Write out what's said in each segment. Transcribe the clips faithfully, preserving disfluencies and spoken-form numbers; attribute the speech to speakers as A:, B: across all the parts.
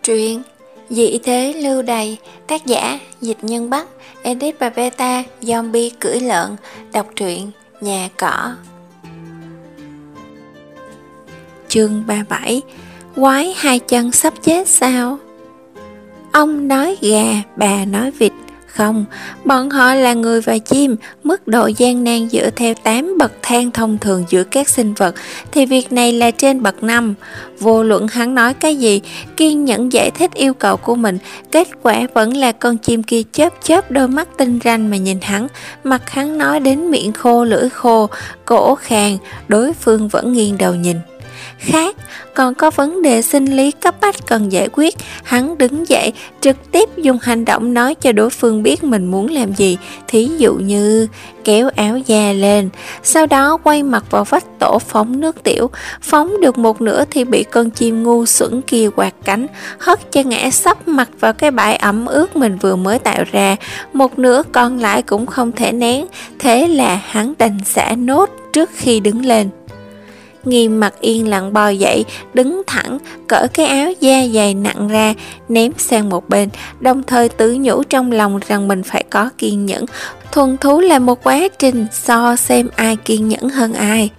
A: Truyện Dị thế lưu đày, tác giả Dịch Nhân Bắc, edit và beta Zombie cưỡi lợn. Đọc truyện Nhà Cỏ. Chương ba mươi bảy. Quái hai chân sắp chết sao? Ông nói gà, bà nói vịt. Không, bọn họ là người và chim. Mức độ gian nan dựa theo tám bậc thang thông thường giữa các sinh vật thì việc này là trên bậc năm. Vô luận hắn nói cái gì, kiên nhẫn giải thích yêu cầu của mình, kết quả vẫn là con chim kia chớp chớp đôi mắt tinh ranh mà nhìn hắn. Mặt hắn nói đến miệng khô lưỡi khô, cổ khàn, đối phương vẫn nghiêng đầu nhìn. Khác, còn có vấn đề sinh lý cấp bách cần giải quyết. Hắn đứng dậy, trực tiếp dùng hành động nói cho đối phương biết mình muốn làm gì. Thí dụ như kéo áo da lên, sau đó quay mặt vào vách tổ phóng nước tiểu. Phóng được một nửa thì bị con chim ngu xuẩn kia quạt cánh, hất cho ngã sấp mặt vào cái bãi ẩm ướt mình vừa mới tạo ra. Một nửa còn lại cũng không thể nén, thế là hắn đành xả nốt trước khi đứng lên. Nghiêm Mặt yên lặng bò dậy, đứng thẳng, cởi cái áo da dày nặng ra, ném sang một bên, đồng thời tự nhủ trong lòng rằng mình phải có kiên nhẫn. Thuần thú là một quá trình so xem ai kiên nhẫn hơn ai.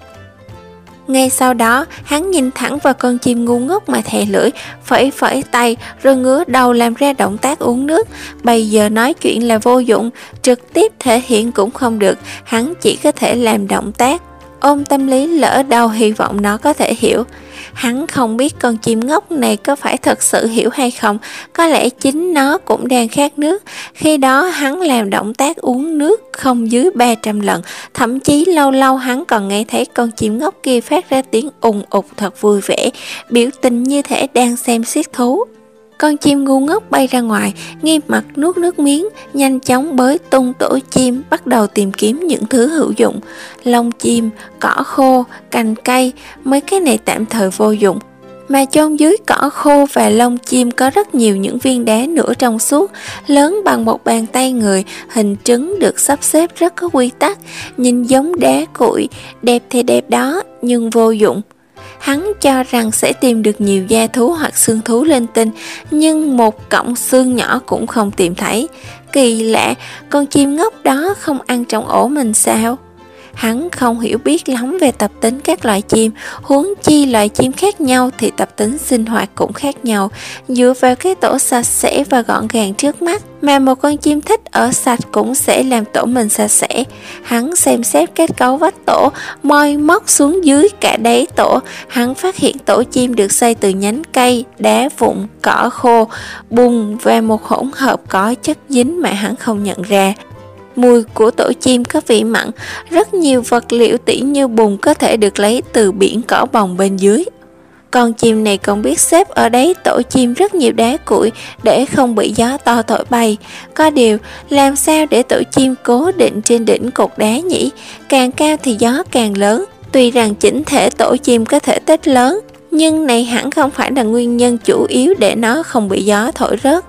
A: Ngay sau đó, hắn nhìn thẳng vào con chim ngu ngốc mà thè lưỡi, phẩy phẩy tay rồi ngửa đầu làm ra động tác uống nước. Bây giờ nói chuyện là vô dụng, trực tiếp thể hiện cũng không được, hắn chỉ có thể làm động tác. Ôm tâm lý lỡ đâu hy vọng nó có thể hiểu. Hắn không biết con chim ngốc này có phải thật sự hiểu hay không, có lẽ chính nó cũng đang khát nước. Khi đó hắn làm động tác uống nước không dưới ba trăm lần, thậm chí lâu lâu hắn còn nghe thấy con chim ngốc kia phát ra tiếng ùng ục thật vui vẻ, biểu tình như thể đang xem xiết thú. Con chim ngu ngốc bay ra ngoài, Nghiêm Mặt nuốt nước miếng, nhanh chóng bới tung tổ chim, bắt đầu tìm kiếm những thứ hữu dụng. Lông chim, cỏ khô, cành cây, mấy cái này tạm thời vô dụng. Mà chôn dưới cỏ khô và lông chim có rất nhiều những viên đá nửa trong suốt, lớn bằng một bàn tay người, hình trứng được sắp xếp rất có quy tắc, nhìn giống đá cuội, đẹp thì đẹp đó, nhưng vô dụng. Hắn cho rằng sẽ tìm được nhiều da thú hoặc xương thú linh tinh, nhưng một cọng xương nhỏ cũng không tìm thấy. Kỳ lạ, con chim ngốc đó không ăn trong ổ mình sao? Hắn không hiểu biết lắm về tập tính các loài chim, huống chi loài chim khác nhau thì tập tính sinh hoạt cũng khác nhau. Dựa vào cái tổ sạch sẽ và gọn gàng trước mắt mà một con chim thích ở sạch cũng sẽ làm tổ mình sạch sẽ. Hắn xem xét kết cấu vách tổ, moi móc xuống dưới cả đáy tổ. Hắn phát hiện tổ chim được xây từ nhánh cây, đá vụn, cỏ khô, bùn và một hỗn hợp có chất dính mà hắn không nhận ra. Mùi của tổ chim có vị mặn, rất nhiều vật liệu tỉ như bùn có thể được lấy từ biển cỏ bồng bên dưới. Con chim này còn biết xếp ở đấy tổ chim rất nhiều đá cuội để không bị gió to thổi bay. Có điều, làm sao để tổ chim cố định trên đỉnh cột đá nhỉ? Càng cao thì gió càng lớn. Tuy rằng chỉnh thể tổ chim có thể tích lớn, nhưng này hẳn không phải là nguyên nhân chủ yếu để nó không bị gió thổi rớt.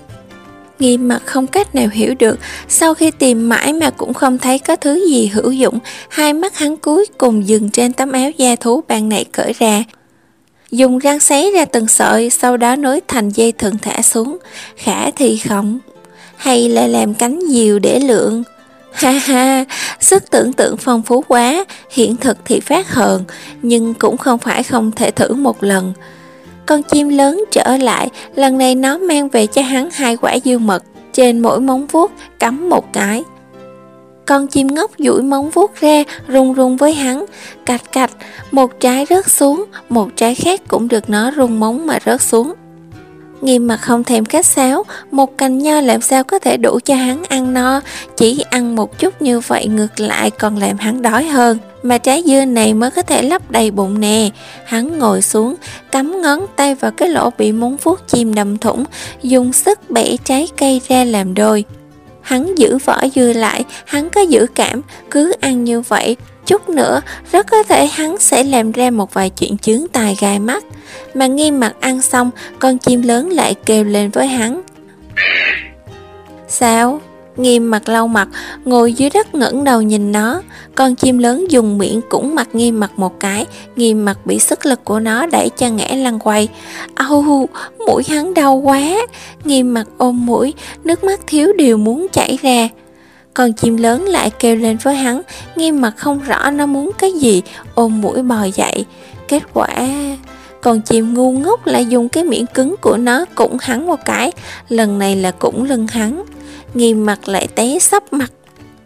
A: Nghiêm Mặt không cách nào hiểu được, sau khi tìm mãi mà cũng không thấy có thứ gì hữu dụng, hai mắt hắn cuối cùng dừng trên tấm áo da thú ban nãy cởi ra. Dùng răng xé ra từng sợi, sau đó nối thành dây thừng thả xuống. Khả thì không, hay là làm cánh diều để lượn. Ha ha, sức tưởng tượng phong phú quá, hiện thực thì phát hờn, nhưng cũng không phải không thể thử một lần. Con chim lớn trở lại, lần này nó mang về cho hắn hai quả dưa mật, trên mỗi móng vuốt cắm một cái. Con chim ngốc duỗi móng vuốt ra, rung rung với hắn, cạch cạch, một trái rớt xuống, một trái khác cũng được nó rung móng mà rớt xuống. Nghiêm Mặt không thèm khách sáo, một cành nho làm sao có thể đủ cho hắn ăn no, chỉ ăn một chút như vậy ngược lại còn làm hắn đói hơn. Mà trái dưa này mới có thể lấp đầy bụng nè. Hắn ngồi xuống, cắm ngón tay vào cái lỗ bị móng vuốt chim đâm thủng, dùng sức bẻ trái cây ra làm đôi. Hắn giữ vỏ dưa lại, hắn có dự cảm, cứ ăn như vậy, chút nữa rất có thể hắn sẽ làm ra một vài chuyện chướng tai gai mắt. Mà Nghiêm Mặt ăn xong, con chim lớn lại kêu lên với hắn. Sao? Nghiêm Mặt lau mặt, ngồi dưới đất ngẩng đầu nhìn nó. Con chim lớn dùng miệng cũng mặt Nghiêm Mặt một cái. Nghiêm Mặt bị sức lực của nó đẩy cho ngã lăn quay. Âu, mũi hắn đau quá. Nghiêm Mặt ôm mũi, nước mắt thiếu điều muốn chảy ra. Con chim lớn lại kêu lên với hắn. Nghiêm Mặt không rõ nó muốn cái gì, ôm mũi bò dậy. Kết quả con chim ngu ngốc lại dùng cái miệng cứng của nó cũng hắn một cái. Lần này là cũng lưng hắn. Nghiêm Mặt lại té sấp mặt.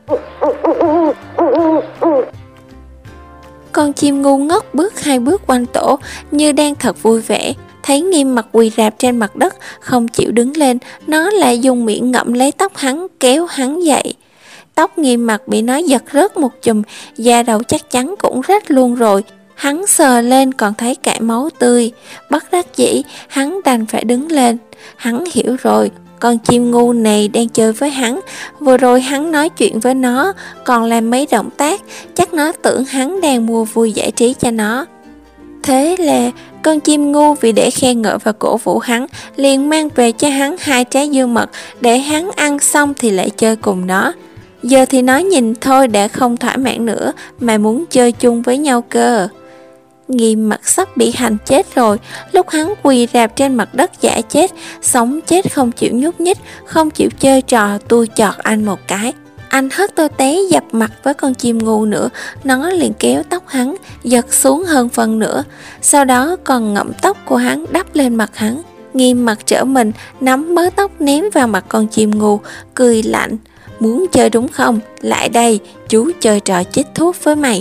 A: Con chim ngu ngốc bước hai bước quanh tổ như đang thật vui vẻ. Thấy Nghiêm Mặt quỳ rạp trên mặt đất không chịu đứng lên, nó lại dùng miệng ngậm lấy tóc hắn, kéo hắn dậy. Tóc Nghiêm Mặt bị nó giật rớt một chùm, da đầu chắc chắn cũng rách luôn rồi. Hắn sờ lên còn thấy cả máu tươi. Bất đắc dĩ, hắn đành phải đứng lên. Hắn hiểu rồi, con chim ngu này đang chơi với hắn. Vừa rồi hắn nói chuyện với nó, còn làm mấy động tác, chắc nó tưởng hắn đang mua vui giải trí cho nó. Thế là con chim ngu vì để khen ngợi và cổ vũ hắn, liền mang về cho hắn hai trái dưa mật, để hắn ăn xong thì lại chơi cùng nó. Giờ thì nó nhìn thôi đã không thỏa mãn nữa, mà muốn chơi chung với nhau cơ. Nghiêm Mặt sắp bị hành chết rồi. Lúc hắn quỳ rạp trên mặt đất giả chết, sống chết không chịu nhúc nhích, không chịu chơi trò tôi chọt anh một cái. Anh hất tôi té dập mặt với con chim ngu nữa. Nó liền kéo tóc hắn, giật xuống hơn phần nữa. Sau đó còn ngậm tóc của hắn đắp lên mặt hắn. Nghiêm Mặt trở mình, nắm mớ tóc ném vào mặt con chim ngu, cười lạnh. Muốn chơi đúng không? Lại đây, chú chơi trò chích thuốc với mày.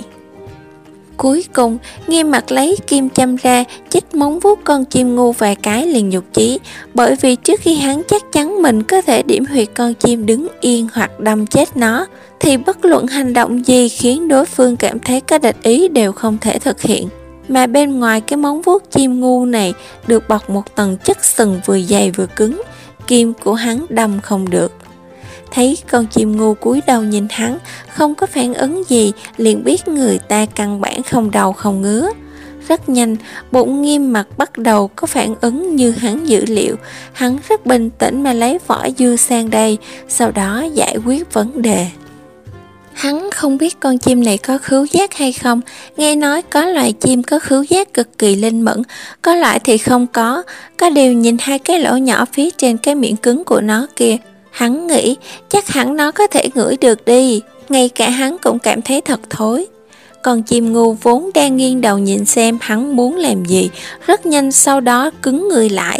A: Cuối cùng, Nghiêm Mặt lấy kim châm ra, chích móng vuốt con chim ngu vài cái liền nhục chí. Bởi vì trước khi hắn chắc chắn mình có thể điểm huyệt con chim đứng yên hoặc đâm chết nó, thì bất luận hành động gì khiến đối phương cảm thấy có địch ý đều không thể thực hiện. Mà bên ngoài cái móng vuốt chim ngu này được bọc một tầng chất sừng vừa dày vừa cứng, kim của hắn đâm không được. Thấy con chim ngu cúi đầu nhìn hắn, không có phản ứng gì, liền biết người ta căn bản không đau không ngứa. Rất nhanh, bụng Nghiêm Mặt bắt đầu có phản ứng như hắn dự liệu. Hắn rất bình tĩnh mà lấy vỏ dưa sang đây, sau đó giải quyết vấn đề. Hắn không biết con chim này có khứu giác hay không. Nghe nói có loài chim có khứu giác cực kỳ linh mẫn, có loại thì không có. Có điều nhìn hai cái lỗ nhỏ phía trên cái miệng cứng của nó kia, hắn nghĩ chắc hẳn nó có thể ngửi được đi. Ngay cả hắn cũng cảm thấy thật thối. Còn chim ngu vốn đang nghiêng đầu nhìn xem hắn muốn làm gì, rất nhanh sau đó cứng người lại.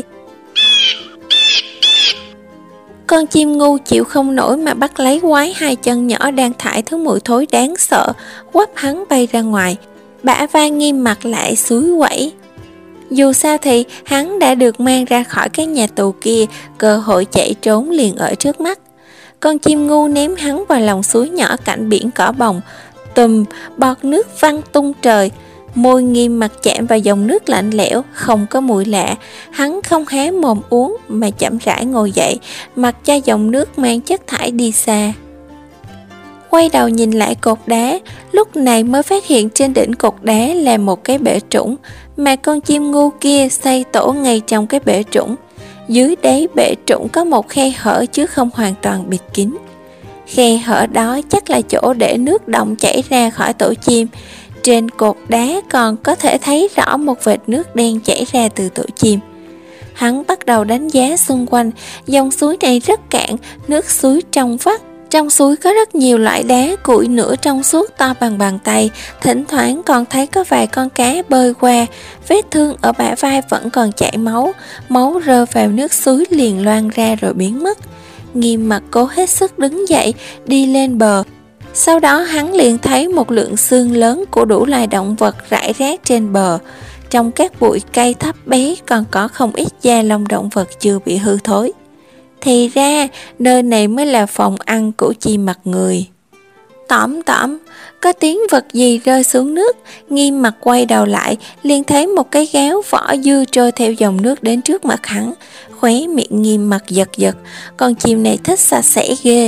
A: Con chim ngu chịu không nổi mà bắt lấy quái hai chân nhỏ đang thải thứ mùi thối đáng sợ, quắp hắn bay ra ngoài. Bả vai Nghiêm Mặt lại xúi quẩy. Dù sao thì hắn đã được mang ra khỏi cái nhà tù kia, cơ hội chạy trốn liền ở trước mắt. Con chim ngu ném hắn vào lòng suối nhỏ cạnh biển cỏ bồng. Tùm, bọt nước văng tung trời. Môi Nghiêm Mặt chạm vào dòng nước lạnh lẽo, không có mùi lạ. Hắn không hé mồm uống mà chậm rãi ngồi dậy, mặc cho dòng nước mang chất thải đi xa. Quay đầu nhìn lại cột đá, lúc này mới phát hiện trên đỉnh cột đá là một cái bể trũng, mà con chim ngu kia xây tổ ngay trong cái bể trũng. Dưới đáy bể trũng có một khe hở chứ không hoàn toàn bịt kín. Khe hở đó chắc là chỗ để nước động chảy ra khỏi tổ chim. Trên cột đá còn có thể thấy rõ một vệt nước đen chảy ra từ tổ chim. Hắn bắt đầu đánh giá xung quanh. Dòng suối này rất cạn, nước suối trong vắt. Trong suối có rất nhiều loại đá cuội nửa trong suốt to bằng bàn tay. Thỉnh thoảng còn thấy có vài con cá bơi qua. Vết thương ở bả vai vẫn còn chảy máu. Máu rơi vào nước suối liền loang ra rồi biến mất. Nghiêm Mặt cố hết sức đứng dậy, đi lên bờ. Sau đó hắn liền thấy một lượng xương lớn của đủ loài động vật rải rác trên bờ. Trong các bụi cây thấp bé còn có không ít da lông động vật chưa bị hư thối. Thì ra nơi này mới là phòng ăn của chim mặt người. Tỏm tỏm, có tiếng vật gì rơi xuống nước. Nghiêm Mặt quay đầu lại, liền thấy một cái gáo vỏ dưa trôi theo dòng nước đến trước mặt hắn. Khóe miệng Nghiêm Mặt giật giật, con chim này thích sạch sẽ ghê.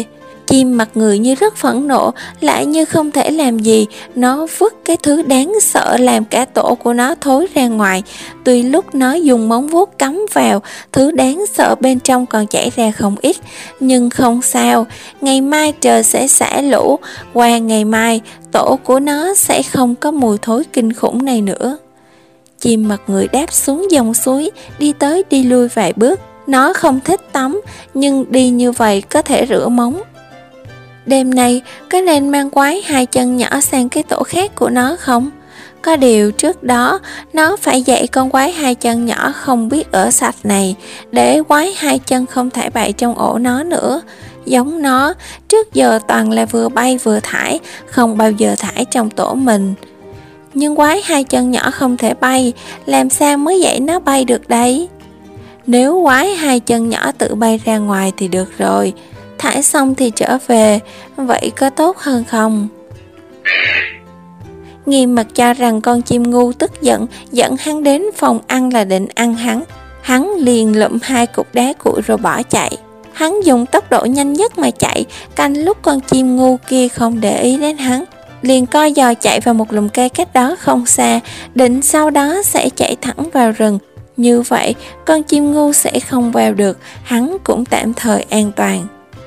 A: Chim mặt người như rất phẫn nộ, lại như không thể làm gì. Nó vứt cái thứ đáng sợ làm cả tổ của nó thối ra ngoài. Tuy lúc nó dùng móng vuốt cắm vào, thứ đáng sợ bên trong còn chảy ra không ít. Nhưng không sao, ngày mai trời sẽ xả lũ. Qua ngày mai, tổ của nó sẽ không có mùi thối kinh khủng này nữa. Chim mặt người đáp xuống dòng suối, đi tới đi lui vài bước. Nó không thích tắm, nhưng đi như vậy có thể rửa móng. Đêm nay có nên mang quái hai chân nhỏ sang cái tổ khác của nó không? Có điều trước đó nó phải dạy con quái hai chân nhỏ không biết ở sạch này, để quái hai chân không thể bậy trong ổ nó nữa. Giống nó, trước giờ toàn là vừa bay vừa thải, không bao giờ thải trong tổ mình. Nhưng quái hai chân nhỏ không thể bay, làm sao mới dạy nó bay được đấy? Nếu quái hai chân nhỏ tự bay ra ngoài thì được rồi, thải xong thì trở về, vậy có tốt hơn không? Nghiêm mặt cho rằng con chim ngu tức giận, dẫn hắn đến phòng ăn là định ăn hắn. Hắn liền lụm hai cục đá cuội rồi bỏ chạy. Hắn dùng tốc độ nhanh nhất mà chạy, canh lúc con chim ngu kia không để ý đến hắn, liền co giò chạy vào một lùm cây cách đó không xa, định sau đó sẽ chạy thẳng vào rừng. Như vậy, con chim ngu sẽ không vào được, hắn cũng tạm thời an toàn.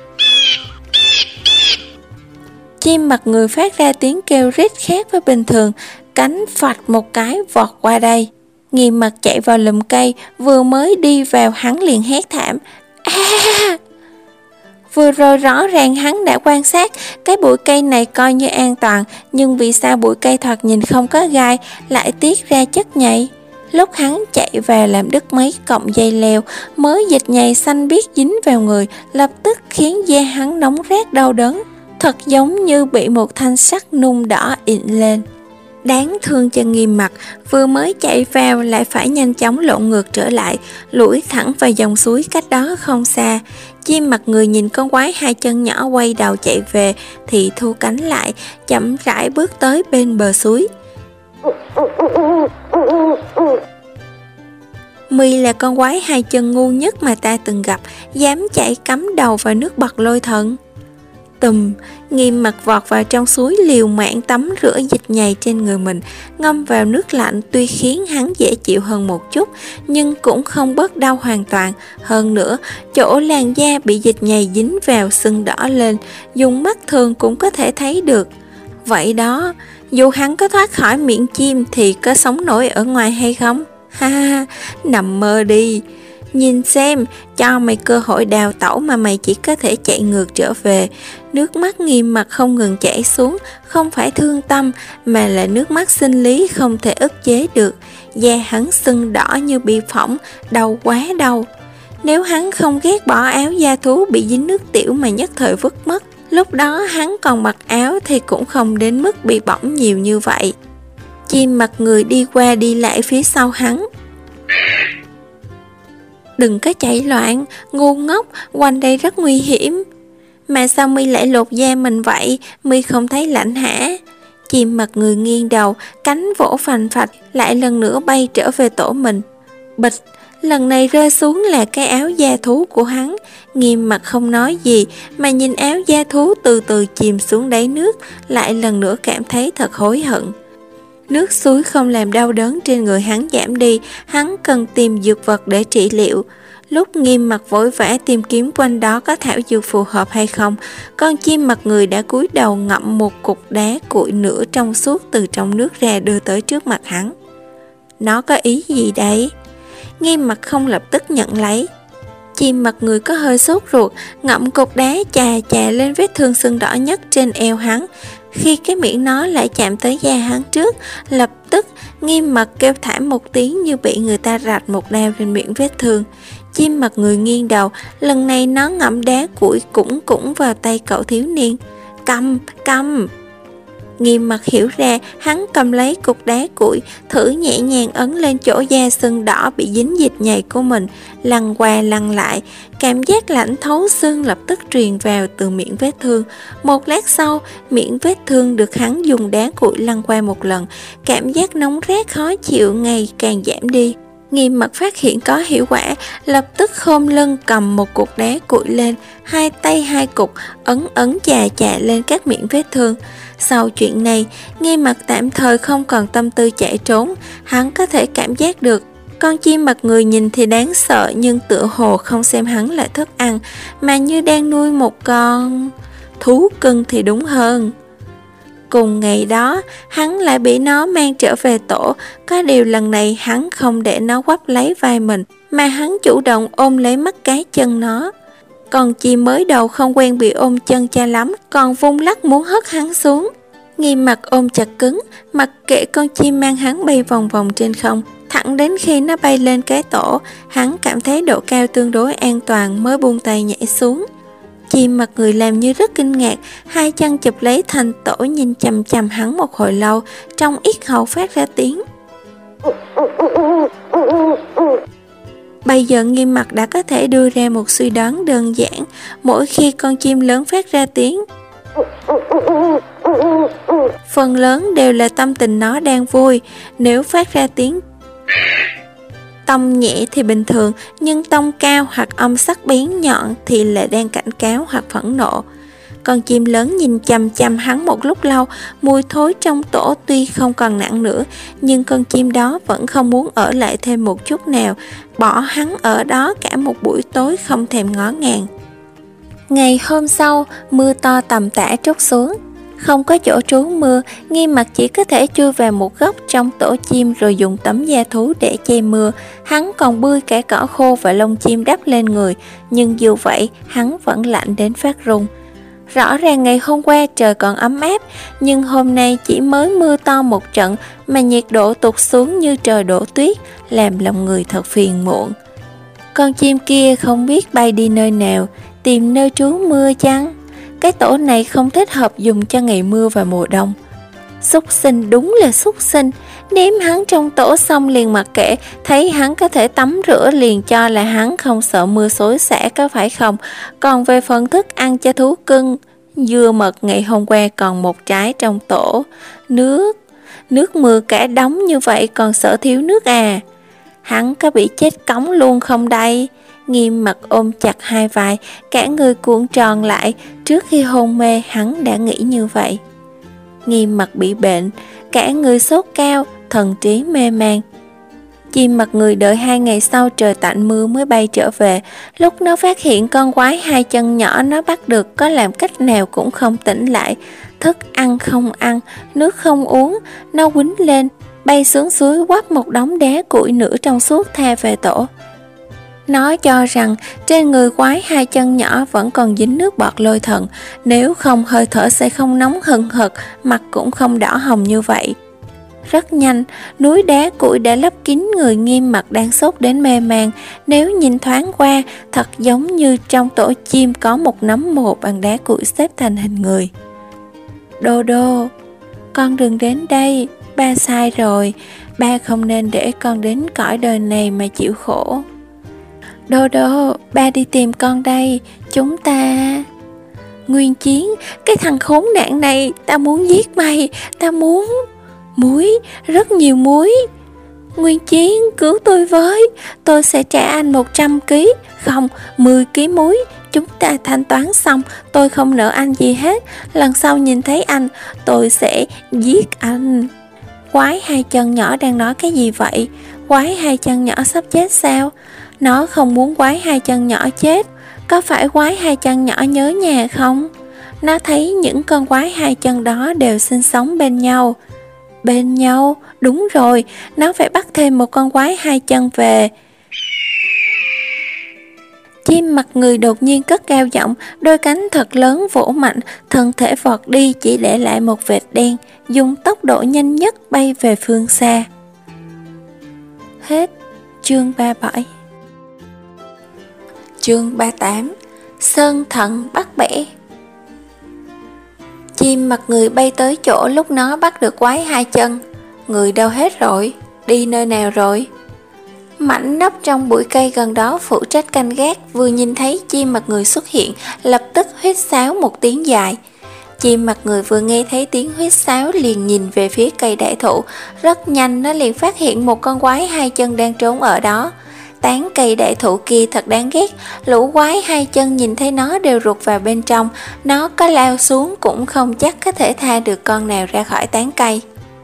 A: Chim mặt người phát ra tiếng kêu rít khác với bình thường, cánh phạch một cái vọt qua đây. Nghiêm mặt chạy vào lùm cây, vừa mới đi vào hắn liền hét thảm. À! Vừa rồi rõ ràng hắn đã quan sát, cái bụi cây này coi như an toàn, nhưng vì sao bụi cây thoạt nhìn không có gai lại tiết ra chất nhầy? Lúc hắn chạy vào làm đứt mấy cọng dây leo, mớ dịch nhầy xanh biếc dính vào người, lập tức khiến da hắn nóng rát đau đớn, thật giống như bị một thanh sắt nung đỏ ịn lên. Đáng thương cho Nghiêm mặt, vừa mới chạy vào lại phải nhanh chóng lộn ngược trở lại, lủi thẳng vào dòng suối cách đó không xa. Chim mặt người nhìn con quái hai chân nhỏ quay đầu chạy về thì thu cánh lại, chậm rãi bước tới bên bờ suối. My là con quái hai chân ngu nhất mà ta từng gặp, dám chạy cắm đầu vào nước bọt lôi thần. Tùm, Nghiêm mặt vọt vào trong suối liều mạng tắm rửa dịch nhầy trên người mình, ngâm vào nước lạnh tuy khiến hắn dễ chịu hơn một chút, nhưng cũng không bớt đau hoàn toàn. Hơn nữa, chỗ làn da bị dịch nhầy dính vào sưng đỏ lên, dùng mắt thường cũng có thể thấy được. Vậy đó, dù hắn có thoát khỏi miệng chim thì có sống nổi ở ngoài hay không? Ha ha, nằm mơ đi. Nhìn xem, cho mày cơ hội đào tẩu mà mày chỉ có thể chạy ngược trở về. Nước mắt Nghiêm mặt không ngừng chảy xuống, không phải thương tâm mà là nước mắt sinh lý không thể ức chế được. Da hắn sưng đỏ như bị phỏng, đau quá đau. Nếu hắn không ghét bỏ áo da thú bị dính nước tiểu mà nhất thời vứt mất, lúc đó hắn còn mặc áo thì cũng không đến mức bị bỏng nhiều như vậy. Chim mặt người đi qua đi lại phía sau hắn. Đừng có chạy loạn, ngu ngốc, quanh đây rất nguy hiểm. Mà sao My lại lột da mình vậy, My không thấy lạnh hả? Chim mặt người nghiêng đầu, cánh vỗ phành phạch, lại lần nữa bay trở về tổ mình. Bịch, lần này rơi xuống là cái áo da thú của hắn. Nghiêm mặt không nói gì, mà nhìn áo da thú từ từ chìm xuống đáy nước, lại lần nữa cảm thấy thật hối hận. Nước suối không làm đau đớn trên người hắn giảm đi, hắn cần tìm dược vật để trị liệu. Lúc Nghiêm mặt vội vã tìm kiếm quanh đó có thảo dược phù hợp hay không, con chim mặt người đã cúi đầu ngậm một cục đá cuội nửa trong suốt từ trong nước ra đưa tới trước mặt hắn. Nó có ý gì đấy? Nghiêm mặt không lập tức nhận lấy. Chim mặt người có hơi sốt ruột, ngậm cục đá chà chà lên vết thương sưng đỏ nhất trên eo hắn. Khi cái miệng nó lại chạm tới da hắn trước, lập tức Nghiêm mặt kêu thảm một tiếng như bị người ta rạch một đao trên miệng vết thương. Chim mặt người nghiêng đầu, lần này nó ngậm đá cuội cũng cũng vào tay cậu thiếu niên. Cầm, cầm! Nghiêm mặt hiểu ra, hắn cầm lấy cục đá cuội, thử nhẹ nhàng ấn lên chỗ da sưng đỏ bị dính dịch nhầy của mình, lăn qua lăn lại. Cảm giác lạnh thấu xương lập tức truyền vào từ miệng vết thương. Một lát sau, miệng vết thương được hắn dùng đá cuội lăn qua một lần, cảm giác nóng rát khó chịu ngày càng giảm đi. Nghiêm Mặt phát hiện có hiệu quả, lập tức khom lưng cầm một cục đá cuội lên, hai tay hai cục ấn ấn chà chà lên các miệng vết thương. Sau chuyện này, Nghiêm Mặt tạm thời không còn tâm tư chạy trốn, hắn có thể cảm giác được con chim mặt người nhìn thì đáng sợ, nhưng tựa hồ không xem hắn là thức ăn, mà như đang nuôi một con thú cưng thì đúng hơn. Cùng ngày đó, hắn lại bị nó mang trở về tổ, có điều lần này hắn không để nó quắp lấy vai mình, mà hắn chủ động ôm lấy mắt cá chân nó. Con chim mới đầu không quen bị ôm chân cho lắm, còn vung lắc muốn hất hắn xuống. Nghiêm Mặt ôm chặt cứng, mặc kệ con chim mang hắn bay vòng vòng trên không, thẳng đến khi nó bay lên cái tổ, hắn cảm thấy độ cao tương đối an toàn mới buông tay nhảy xuống. Chim mặt người làm như rất kinh ngạc, hai chân chụp lấy thành tổ nhìn chằm chằm hắn một hồi lâu, trong yết hầu phát ra tiếng. Bây giờ Nghiêm Mặt đã có thể đưa ra một suy đoán đơn giản, mỗi khi con chim lớn phát ra tiếng, phần lớn đều là tâm tình nó đang vui. Nếu phát ra tiếng tông nhẹ thì bình thường, nhưng tông cao hoặc âm sắc bén nhọn thì là đang cảnh cáo hoặc phẫn nộ. Con chim lớn nhìn chằm chằm hắn một lúc lâu, mùi thối trong tổ tuy không còn nặng nữa, nhưng con chim đó vẫn không muốn ở lại thêm một chút nào, bỏ hắn ở đó cả một buổi tối không thèm ngó ngàng. Ngày hôm sau, mưa to tầm tã trút xuống. Không có chỗ trú mưa, Nghiêm Mặt chỉ có thể chui vào một góc trong tổ chim rồi dùng tấm da thú để che mưa. Hắn còn bươi cả cỏ khô và lông chim đắp lên người, nhưng dù vậy hắn vẫn lạnh đến phát run. Rõ ràng ngày hôm qua trời còn ấm áp, nhưng hôm nay chỉ mới mưa to một trận mà nhiệt độ tụt xuống như trời đổ tuyết, làm lòng người thật phiền muộn. Con chim kia không biết bay đi nơi nào, tìm nơi trú mưa chăng? Cái tổ này không thích hợp dùng cho ngày mưa và mùa đông. Súc sinh, đúng là súc sinh. Ném hắn trong tổ xong liền mặc kệ, thấy hắn có thể tắm rửa liền cho là hắn không sợ mưa xối xả, có phải không? Còn về phần thức ăn cho thú cưng, dưa mật ngày hôm qua còn một trái trong tổ. Nước, nước mưa cả đống như vậy còn sợ thiếu nước à? Hắn có bị chết cống luôn không đây? Nghiêm Mặt ôm chặt hai vai, cả người cuộn tròn lại. Trước khi hôn mê hắn đã nghĩ như vậy. Nghiêm Mặt bị bệnh, cả người sốt cao, thần trí mê man. Chim mặt người đợi hai ngày sau trời tạnh mưa mới bay trở về. Lúc nó phát hiện con quái hai chân nhỏ nó bắt được có làm cách nào cũng không tỉnh lại. Thức ăn không ăn, nước không uống, nó quýnh lên, bay xuống suối quắp một đống đá cuội nửa trong suốt tha về tổ. Nó cho rằng trên người quái hai chân nhỏ vẫn còn dính nước bọt lôi thần, nếu không hơi thở sẽ không nóng hừng hực, mặt cũng không đỏ hồng như vậy. Rất nhanh, núi đá cuội đã lấp kín người Nghiêm Mặt đang sốt đến mê man. Nếu nhìn thoáng qua, thật giống như trong tổ chim có một nấm mồ bằng đá cuội xếp thành hình người. Đô đô, con đừng đến đây, ba sai rồi, ba không nên để con đến cõi đời này mà chịu khổ. Đô đô, ba đi tìm con đây, chúng ta... Nguyên Chiến, cái thằng khốn nạn này, ta muốn giết mày, ta muốn... Muối, rất nhiều muối. Nguyên Chiến, cứu tôi với, tôi sẽ trả anh một trăm ki, không, mười ki muối. Chúng ta thanh toán xong, tôi không nợ anh gì hết. Lần sau nhìn thấy anh, tôi sẽ giết anh. Quái hai chân nhỏ đang nói cái gì vậy? Quái hai chân nhỏ sắp chết sao? Nó không muốn quái hai chân nhỏ chết. Có phải quái hai chân nhỏ nhớ nhà không? Nó thấy những con quái hai chân đó đều sinh sống bên nhau. Bên nhau? Đúng rồi, nó phải bắt thêm một con quái hai chân về. Chim mặt người đột nhiên cất cao giọng, đôi cánh thật lớn vỗ mạnh, thân thể vọt đi chỉ để lại một vệt đen, dùng tốc độ nhanh nhất bay về phương xa. Hết chương ba mươi bảy. Chương ba mươi tám. Sơn Thận bắt bẻ. Chim mặt người bay tới chỗ lúc nó bắt được quái hai chân. Người đâu hết rồi? Đi nơi nào rồi? Mảnh nấp trong bụi cây gần đó phụ trách canh gác vừa nhìn thấy chim mặt người xuất hiện, lập tức huýt sáo một tiếng dài. Chim mặt người vừa nghe thấy tiếng huýt sáo liền nhìn về phía cây đại thụ. Rất nhanh nó liền phát hiện một con quái hai chân đang trốn ở đó. Tán cây đại thụ kia thật đáng ghét, lũ quái hai chân nhìn thấy nó đều rụt vào bên trong. Nó có lao xuống cũng không chắc có thể tha được con nào ra khỏi tán cây.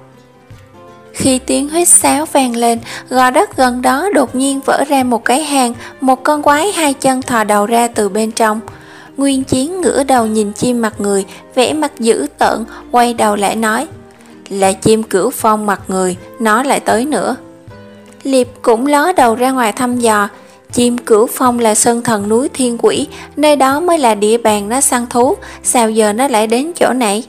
A: Khi tiếng huýt sáo vang lên, gò đất gần đó đột nhiên vỡ ra một cái hang. Một con quái hai chân thò đầu ra từ bên trong. Nguyên Chiến ngửa đầu nhìn chim mặt người, vẻ mặt dữ tợn, quay đầu lại nói: là chim Cửu Phong mặt người, nó lại tới nữa. Liệp cũng ló đầu ra ngoài thăm dò. Chim Cửu Phong là sơn thần núi Thiên Quỷ, nơi đó mới là địa bàn nó săn thú, sao giờ nó lại đến chỗ này?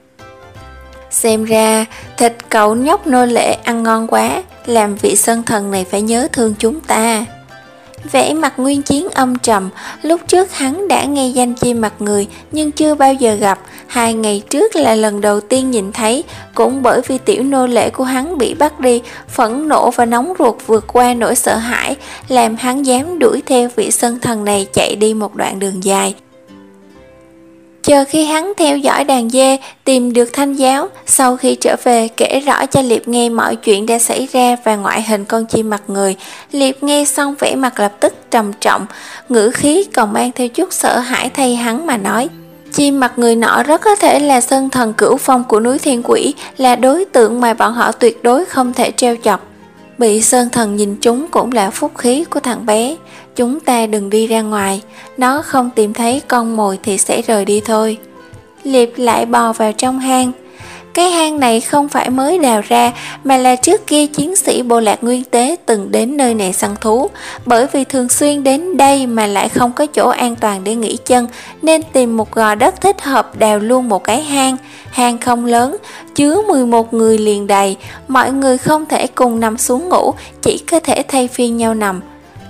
A: Xem ra thịt cậu nhóc nô lệ ăn ngon quá, làm vị sơn thần này phải nhớ thương chúng ta. Vẻ mặt Nguyên Chiến âm trầm. Lúc trước hắn đã nghe danh chim mặt người nhưng chưa bao giờ gặp. Hai ngày trước là lần đầu tiên nhìn thấy. Cũng bởi vì tiểu nô lệ của hắn bị bắt đi, phẫn nộ và nóng ruột vượt qua nỗi sợ hãi, làm hắn dám đuổi theo vị sơn thần này chạy đi một đoạn đường dài. Chờ khi hắn theo dõi đàn dê, tìm được Thanh Giáo, sau khi trở về kể rõ cho Liệp nghe mọi chuyện đã xảy ra và ngoại hình con chim mặt người. Liệp nghe xong vẻ mặt lập tức trầm trọng, ngữ khí còn mang theo chút sợ hãi thay hắn mà nói: chim mặt người nọ rất có thể là sơn thần Cửu Phong của núi Thiên Quỷ, là đối tượng mà bọn họ tuyệt đối không thể trêu chọc. Bị sơn thần nhìn trúng cũng là phúc khí của thằng bé. Chúng ta đừng đi ra ngoài, nó không tìm thấy con mồi thì sẽ rời đi thôi. Liệp lại bò vào trong hang. Cái hang này không phải mới đào ra, mà là trước kia chiến sĩ bộ lạc Nguyên Tế từng đến nơi này săn thú. Bởi vì thường xuyên đến đây mà lại không có chỗ an toàn để nghỉ chân, nên tìm một gò đất thích hợp đào luôn một cái hang. Hang không lớn, chứa mười một người liền đầy. Mọi người không thể cùng nằm xuống ngủ, chỉ có thể thay phiên nhau nằm.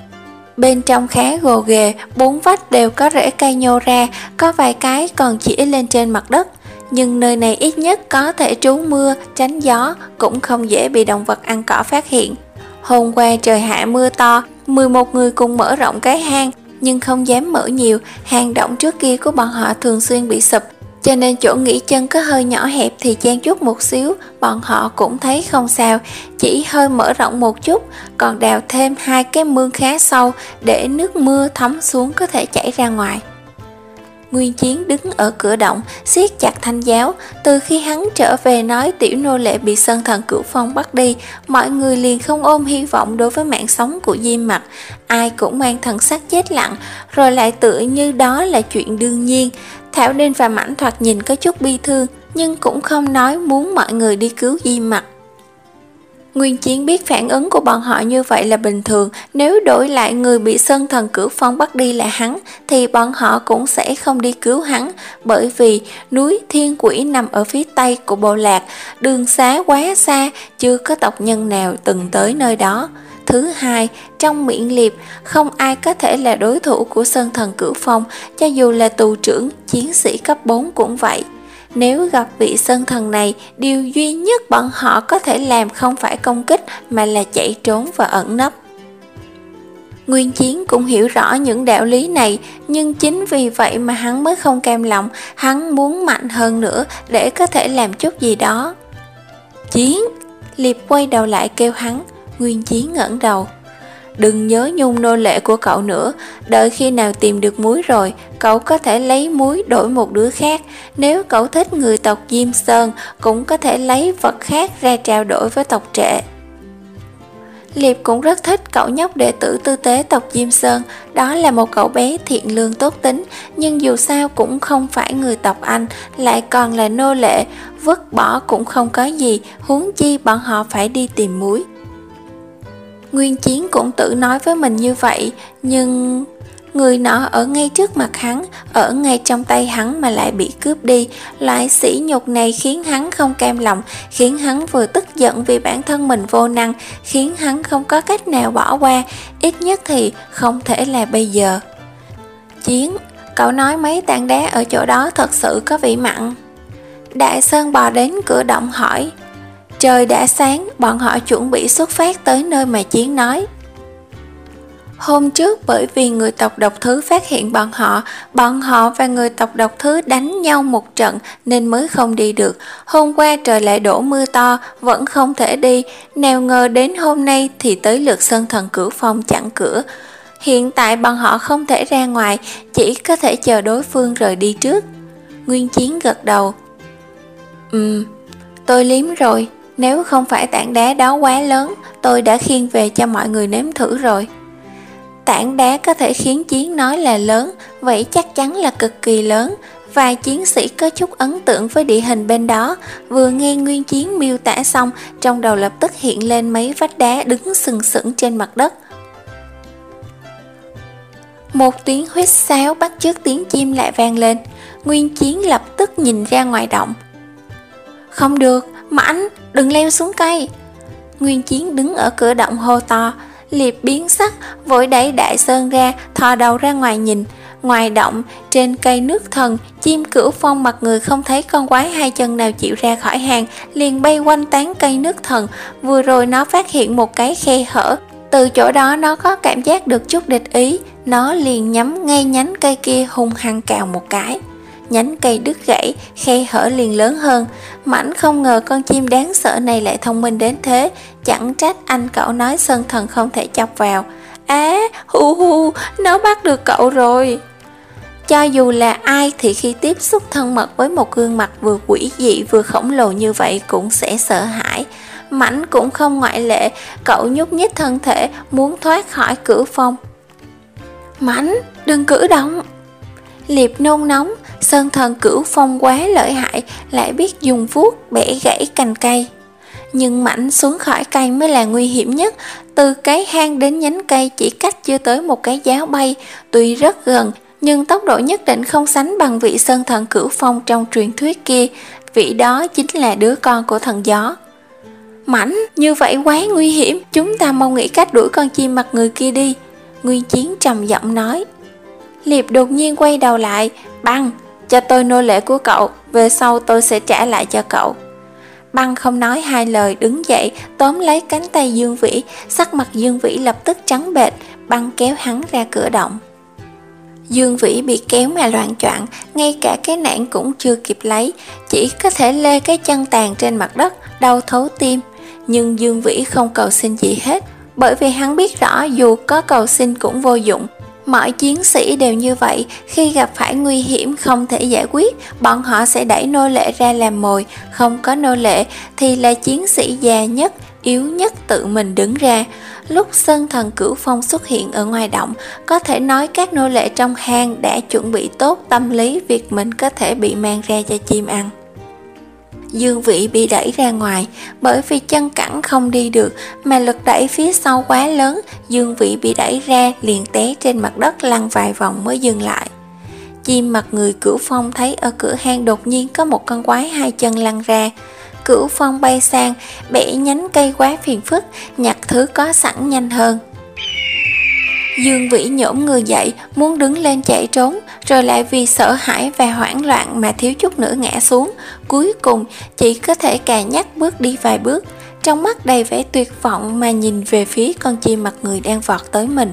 A: Bên trong khá gồ ghề, bốn vách đều có rễ cây nhô ra, có vài cái còn chĩa lên trên mặt đất. Nhưng nơi này ít nhất có thể trú mưa, tránh gió, cũng không dễ bị động vật ăn cỏ phát hiện. Hôm qua trời hạ mưa to, mười một người cùng mở rộng cái hang, nhưng không dám mở nhiều. Hang động trước kia của bọn họ thường xuyên bị sụp, cho nên chỗ nghỉ chân có hơi nhỏ hẹp thì chen chút một xíu, bọn họ cũng thấy không sao, chỉ hơi mở rộng một chút, còn đào thêm hai cái mương khá sâu để nước mưa thấm xuống có thể chảy ra ngoài. Nguyên Chiến đứng ở cửa động, siết chặt Thanh Giáo. Từ khi hắn trở về nói tiểu nô lệ bị sơn thần Cửu Phong bắt đi, mọi người liền không ôm hy vọng đối với mạng sống của Diêm Mặt. Ai cũng mang thần sắc chết lặng, rồi lại tựa như đó là chuyện đương nhiên. Thảo Đinh và Mãnh thoạt nhìn có chút bi thương, nhưng cũng không nói muốn mọi người đi cứu Diêm Mặt. Nguyên Chiến biết phản ứng của bọn họ như vậy là bình thường, nếu đổi lại người bị sơn thần Cửu Phong bắt đi là hắn, thì bọn họ cũng sẽ không đi cứu hắn, bởi vì núi Thiên Quỷ nằm ở phía tây của bộ lạc, đường xá quá xa, chưa có tộc nhân nào từng tới nơi đó. Thứ hai, trong miệng Liệp, không ai có thể là đối thủ của sơn thần Cửu Phong, cho dù là tù trưởng, chiến sĩ cấp bốn cũng vậy. Nếu gặp vị sơn thần này, điều duy nhất bọn họ có thể làm không phải công kích mà là chạy trốn và ẩn nấp. Nguyên Chiến cũng hiểu rõ những đạo lý này, nhưng chính vì vậy mà hắn mới không cam lòng, hắn muốn mạnh hơn nữa để có thể làm chút gì đó. Chiến! Liệp quay đầu lại kêu hắn. Nguyên Chiến ngẩng đầu. Đừng nhớ nhung nô lệ của cậu nữa, đợi khi nào tìm được muối rồi, cậu có thể lấy muối đổi một đứa khác. Nếu cậu thích người tộc Diêm Sơn, cũng có thể lấy vật khác ra trao đổi với tộc Trệ. Liệp cũng rất thích cậu nhóc đệ tử tư tế tộc Diêm Sơn, đó là một cậu bé thiện lương tốt tính, nhưng dù sao cũng không phải người tộc anh, lại còn là nô lệ, vứt bỏ cũng không có gì, huống chi bọn họ phải đi tìm muối. Nguyên Chiến cũng tự nói với mình như vậy, nhưng người nọ ở ngay trước mặt hắn, ở ngay trong tay hắn mà lại bị cướp đi. Loại sỉ nhục này khiến hắn không cam lòng, khiến hắn vừa tức giận vì bản thân mình vô năng, khiến hắn không có cách nào bỏ qua, ít nhất thì không thể là bây giờ. Chiến, cậu nói mấy tảng đá ở chỗ đó thật sự có vị mặn. Đại Sơn bò đến cửa động hỏi. Trời đã sáng, bọn họ chuẩn bị xuất phát tới nơi mà Chiến nói. Hôm trước bởi vì người tộc độc thứ phát hiện bọn họ, bọn họ và người tộc độc thứ đánh nhau một trận nên mới không đi được. Hôm qua trời lại đổ mưa to, vẫn không thể đi, nào ngờ đến hôm nay thì tới lượt Sơn Thần Cửu Phong chặn cửa. Hiện tại bọn họ không thể ra ngoài, chỉ có thể chờ đối phương rời đi trước. Nguyên Chiến gật đầu. Ừm, tôi liếm rồi, nếu không phải tảng đá đó quá lớn, tôi đã khiêng về cho mọi người nếm thử rồi. Tảng đá có thể khiến Chiến nói là lớn, vậy chắc chắn là cực kỳ lớn. Vài chiến sĩ có chút ấn tượng với địa hình bên đó, vừa nghe Nguyên Chiến miêu tả xong, trong đầu lập tức hiện lên mấy vách đá đứng sừng sững trên mặt đất. Một tiếng huýt sáo bắt chước tiếng chim lại vang lên. Nguyên Chiến lập tức nhìn ra ngoài động. Không được, Mãnh, đừng leo xuống cây. Nguyên Chiến đứng ở cửa động hô to. Liệp biến sắc, vội đẩy Đại Sơn ra, thò đầu ra ngoài nhìn. Ngoài động, trên cây nước thần, chim Cửu Phong mặt người không thấy con quái hai chân nào chịu ra khỏi hang, liền bay quanh tán cây nước thần. Vừa rồi nó phát hiện một cái khe hở, từ chỗ đó nó có cảm giác được chút địch ý, nó liền nhắm ngay nhánh cây kia hung hăng cào một cái. Nhánh cây đứt gãy, khe hở liền lớn hơn. Mãnh không ngờ con chim đáng sợ này lại thông minh đến thế, chẳng trách anh cậu nói Sơn Thần không thể chọc vào. Á, hu hu, nó bắt được cậu rồi. Cho dù là ai thì khi tiếp xúc thân mật với một gương mặt vừa quỷ dị vừa khổng lồ như vậy cũng sẽ sợ hãi. Mãnh cũng không ngoại lệ, cậu nhúc nhích thân thể muốn thoát khỏi Cửu Phong. Mãnh, đừng cử động. Liệp nôn nóng, Sơn Thần Cửu Phong quá lợi hại, lại biết dùng vuốt bẻ gãy cành cây. Nhưng Mãnh xuống khỏi cây mới là nguy hiểm nhất. Từ cái hang đến nhánh cây chỉ cách chưa tới một cái giáo bay, tuy rất gần, nhưng tốc độ nhất định không sánh bằng vị Sơn Thần Cửu Phong trong truyền thuyết kia. Vị đó chính là đứa con của thần gió. Mãnh, như vậy quá nguy hiểm, chúng ta mau nghĩ cách đuổi con chim mặt người kia đi. Nguyên Chiến trầm giọng nói. Liệp đột nhiên quay đầu lại. Băng, cho tôi nô lệ của cậu, về sau tôi sẽ trả lại cho cậu. Băng không nói hai lời đứng dậy, tóm lấy cánh tay Dương Vĩ, sắc mặt Dương Vĩ lập tức trắng bệch. Băng kéo hắn ra cửa động. Dương Vĩ bị kéo mà loạng choạng, ngay cả cái nạng cũng chưa kịp lấy, chỉ có thể lê cái chân tàn trên mặt đất, đau thấu tim. Nhưng Dương Vĩ không cầu xin gì hết, bởi vì hắn biết rõ dù có cầu xin cũng vô dụng. Mọi chiến sĩ đều như vậy, khi gặp phải nguy hiểm không thể giải quyết, bọn họ sẽ đẩy nô lệ ra làm mồi, không có nô lệ thì là chiến sĩ già nhất, yếu nhất tự mình đứng ra. Lúc Sơn Thần Cửu Phong xuất hiện ở ngoài động, có thể nói các nô lệ trong hang đã chuẩn bị tốt tâm lý việc mình có thể bị mang ra cho chim ăn. Dương Vĩ bị đẩy ra ngoài, bởi vì chân cẳng không đi được mà lực đẩy phía sau quá lớn, Dương Vĩ bị đẩy ra liền té trên mặt đất lăn vài vòng mới dừng lại. Chim mặt người Cửu Phong thấy ở cửa hang đột nhiên có một con quái hai chân lăn ra. Cửu Phong bay sang, bẻ nhánh cây quá phiền phức, nhặt thứ có sẵn nhanh hơn. Dương Vĩ nhổm người dậy, muốn đứng lên chạy trốn, rồi lại vì sợ hãi và hoảng loạn mà thiếu chút nữa ngã xuống. Cuối cùng chỉ có thể cà nhắc bước đi vài bước, trong mắt đầy vẻ tuyệt vọng mà nhìn về phía con chim mặt người đang vọt tới mình.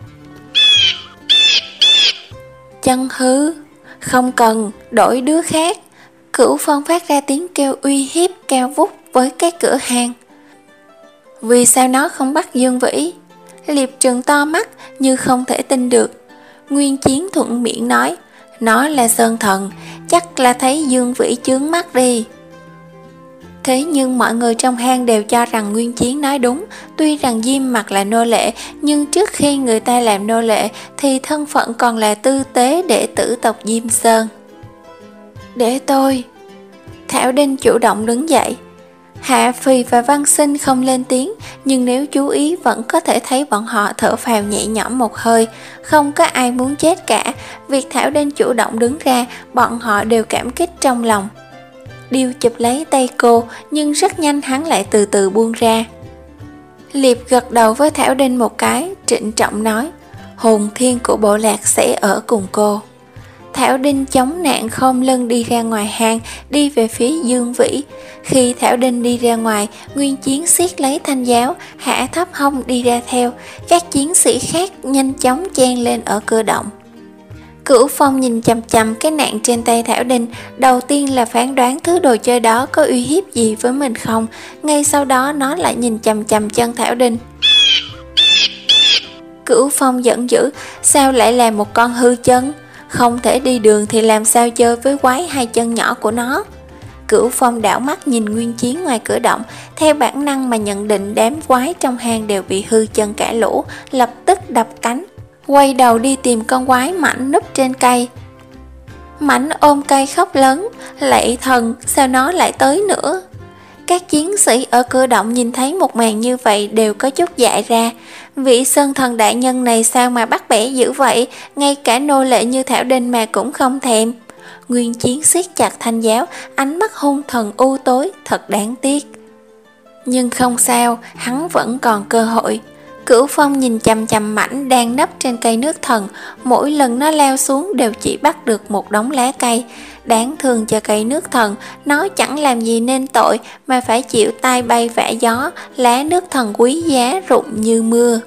A: Chân hư, không cần, đổi đứa khác. Cửu Phong phát ra tiếng kêu uy hiếp cao vút với cái cửa hang. Vì sao nó không bắt Dương Vĩ? Liệp trừng to mắt như không thể tin được. Nguyên Chiến thuận miệng nói, nó là Sơn Thần, chắc là thấy Dương Vĩ chướng mắt đi. Thế nhưng mọi người trong hang đều cho rằng Nguyên Chiến nói đúng. Tuy rằng Diêm Mặc là nô lệ, nhưng trước khi người ta làm nô lệ thì thân phận còn là tư tế đệ tử tộc Diêm Sơn. Để tôi. Thảo Đinh chủ động đứng dậy. Hạ Phì và Văn Sinh không lên tiếng, nhưng nếu chú ý vẫn có thể thấy bọn họ thở phào nhẹ nhõm một hơi. Không có ai muốn chết cả. Việc Thảo Đinh chủ động đứng ra, bọn họ đều cảm kích trong lòng. Điêu chụp lấy tay cô, nhưng rất nhanh hắn lại từ từ buông ra. Liệp gật đầu với Thảo Đinh một cái, trịnh trọng nói, hồn thiên của bộ lạc sẽ ở cùng cô. Thảo Đinh chống nạn khom lưng đi ra ngoài hang, đi về phía Dương Vĩ. Khi Thảo Đinh đi ra ngoài, Nguyên Chiến siết lấy thanh giáo, hạ thấp hông đi ra theo. Các chiến sĩ khác nhanh chóng chen lên ở cửa động. Cửu Phong nhìn chằm chằm cái nạn trên tay Thảo Đinh, đầu tiên là phán đoán thứ đồ chơi đó có uy hiếp gì với mình không. Ngay sau đó nó lại nhìn chằm chằm chân Thảo Đinh. Cửu Phong giận dữ, sao lại là một con hư chân? Không thể đi đường thì làm sao chơi với quái hai chân nhỏ của nó? Cửu Phong đảo mắt nhìn Nguyên Chiến ngoài cửa động, theo bản năng mà nhận định đám quái trong hang đều bị hư chân cả lũ, lập tức đập cánh, quay đầu đi tìm con quái Mảnh núp trên cây. Mảnh ôm cây khóc lớn, lạy thần, sao nó lại tới nữa? Các chiến sĩ ở cửa động nhìn thấy một màn như vậy đều có chút dại ra. Vị Sơn Thần đại nhân này sao mà bắt bẻ dữ vậy, ngay cả nô lệ như Thảo Đinh mà cũng không thèm. Nguyên Chiến siết chặt thanh giáo, ánh mắt hung thần u tối, thật đáng tiếc. Nhưng không sao, hắn vẫn còn cơ hội. Cửu Phong nhìn chằm chằm Mảnh đang nấp trên cây nước thần, mỗi lần nó leo xuống đều chỉ bắt được một đống lá cây. Đáng thương cho cây nước thần, nó chẳng làm gì nên tội mà phải chịu tai bay vạ gió, lá nước thần quý giá rụng như mưa.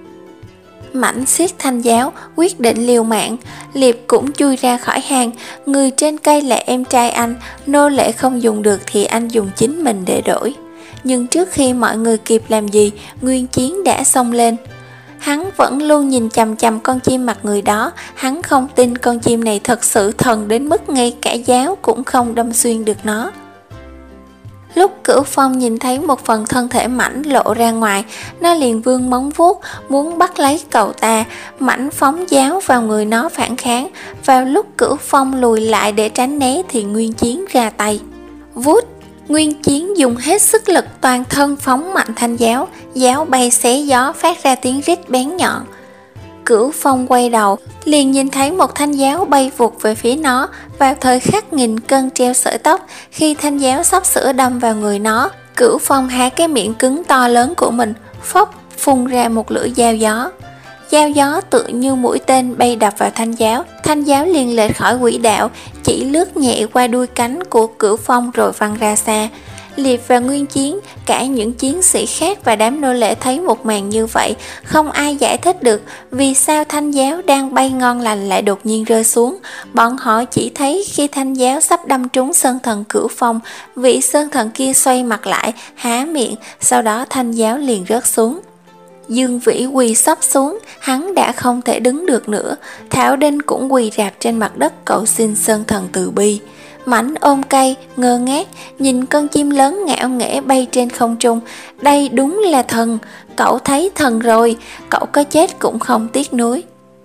A: Mảnh siết thanh giáo, quyết định liều mạng. Liệp cũng chui ra khỏi hang, người trên cây là em trai anh, nô lệ không dùng được thì anh dùng chính mình để đổi. Nhưng trước khi mọi người kịp làm gì, Nguyên Chiến đã xông lên. Hắn vẫn luôn nhìn chằm chằm con chim mặt người đó, hắn không tin con chim này thật sự thần đến mức ngay cả giáo cũng không đâm xuyên được nó. Lúc Cửu Phong nhìn thấy một phần thân thể Mảnh lộ ra ngoài, nó liền vươn móng vuốt muốn bắt lấy cậu ta. Mảnh phóng giáo vào người nó phản kháng. Vào lúc Cửu Phong lùi lại để tránh né thì Nguyên Chiến ra tay. Vút! Nguyên Chiến dùng hết sức lực toàn thân phóng mạnh thanh giáo, giáo bay xé gió phát ra tiếng rít bén nhọn. Cửu Phong quay đầu, liền nhìn thấy một thanh giáo bay vụt về phía nó. Vào thời khắc nghìn cân treo sợi tóc, khi thanh giáo sắp sửa đâm vào người nó, Cửu Phong há cái miệng cứng to lớn của mình, phốc phun ra một lưỡi dao gió. Dao gió tựa như mũi tên bay đập vào thanh giáo, thanh giáo liền lệch khỏi quỹ đạo, chỉ lướt nhẹ qua đuôi cánh của Cửu Phong rồi văng ra xa. Liệp và Nguyên Chiến, cả những chiến sĩ khác và đám nô lệ thấy một màn như vậy, không ai giải thích được vì sao thanh giáo đang bay ngon lành lại đột nhiên rơi xuống. Bọn họ chỉ thấy khi thanh giáo sắp đâm trúng Sơn Thần Cửu Phong, vị Sơn Thần kia xoay mặt lại, há miệng, sau đó thanh giáo liền rớt xuống. Dương Vĩ quỳ sấp xuống, hắn đã không thể đứng được nữa. Thảo Đinh cũng quỳ rạp trên mặt đất cầu xin Sơn Thần từ bi. Mảnh ôm cây, ngơ ngác, nhìn con chim lớn ngạo nghễ bay trên không trung. Đây đúng là thần, cậu thấy thần rồi, cậu có chết cũng không tiếc nuối.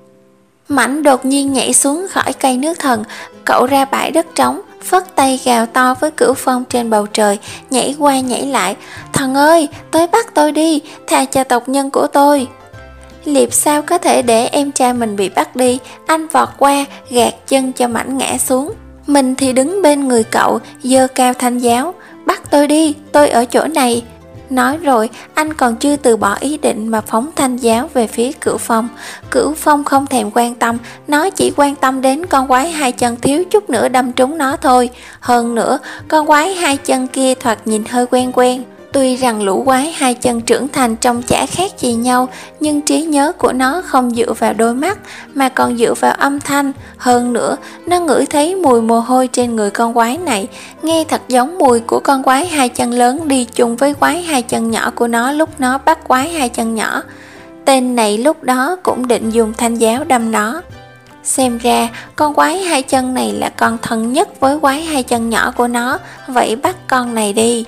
A: Mảnh đột nhiên nhảy xuống khỏi cây nước thần, cậu ra bãi đất trống, phất tay gào to với Cửu Phong trên bầu trời, nhảy qua nhảy lại. Thần ơi, tới bắt tôi đi, tha cho tộc nhân của tôi. Liệp sao có thể để em trai mình bị bắt đi, anh vọt qua, gạt chân cho Mảnh ngã xuống. Mình thì đứng bên người cậu, giơ cao thanh giáo, bắt tôi đi, tôi ở chỗ này. Nói rồi, anh còn chưa từ bỏ ý định mà phóng thanh giáo về phía Cửu Phong. Cửu Phong không thèm quan tâm, nó chỉ quan tâm đến con quái hai chân thiếu chút nữa đâm trúng nó thôi. Hơn nữa, con quái hai chân kia thoạt nhìn hơi quen quen. Tuy rằng lũ quái hai chân trưởng thành trông chả khác gì nhau, nhưng trí nhớ của nó không dựa vào đôi mắt mà còn dựa vào âm thanh. Hơn nữa, nó ngửi thấy mùi mồ hôi trên người con quái này, nghe thật giống mùi của con quái hai chân lớn đi chung với quái hai chân nhỏ của nó lúc nó bắt quái hai chân nhỏ. Tên này lúc đó cũng định dùng thanh giáo đâm nó. Xem ra con quái hai chân này là con thân nhất với quái hai chân nhỏ của nó, vậy bắt con này đi.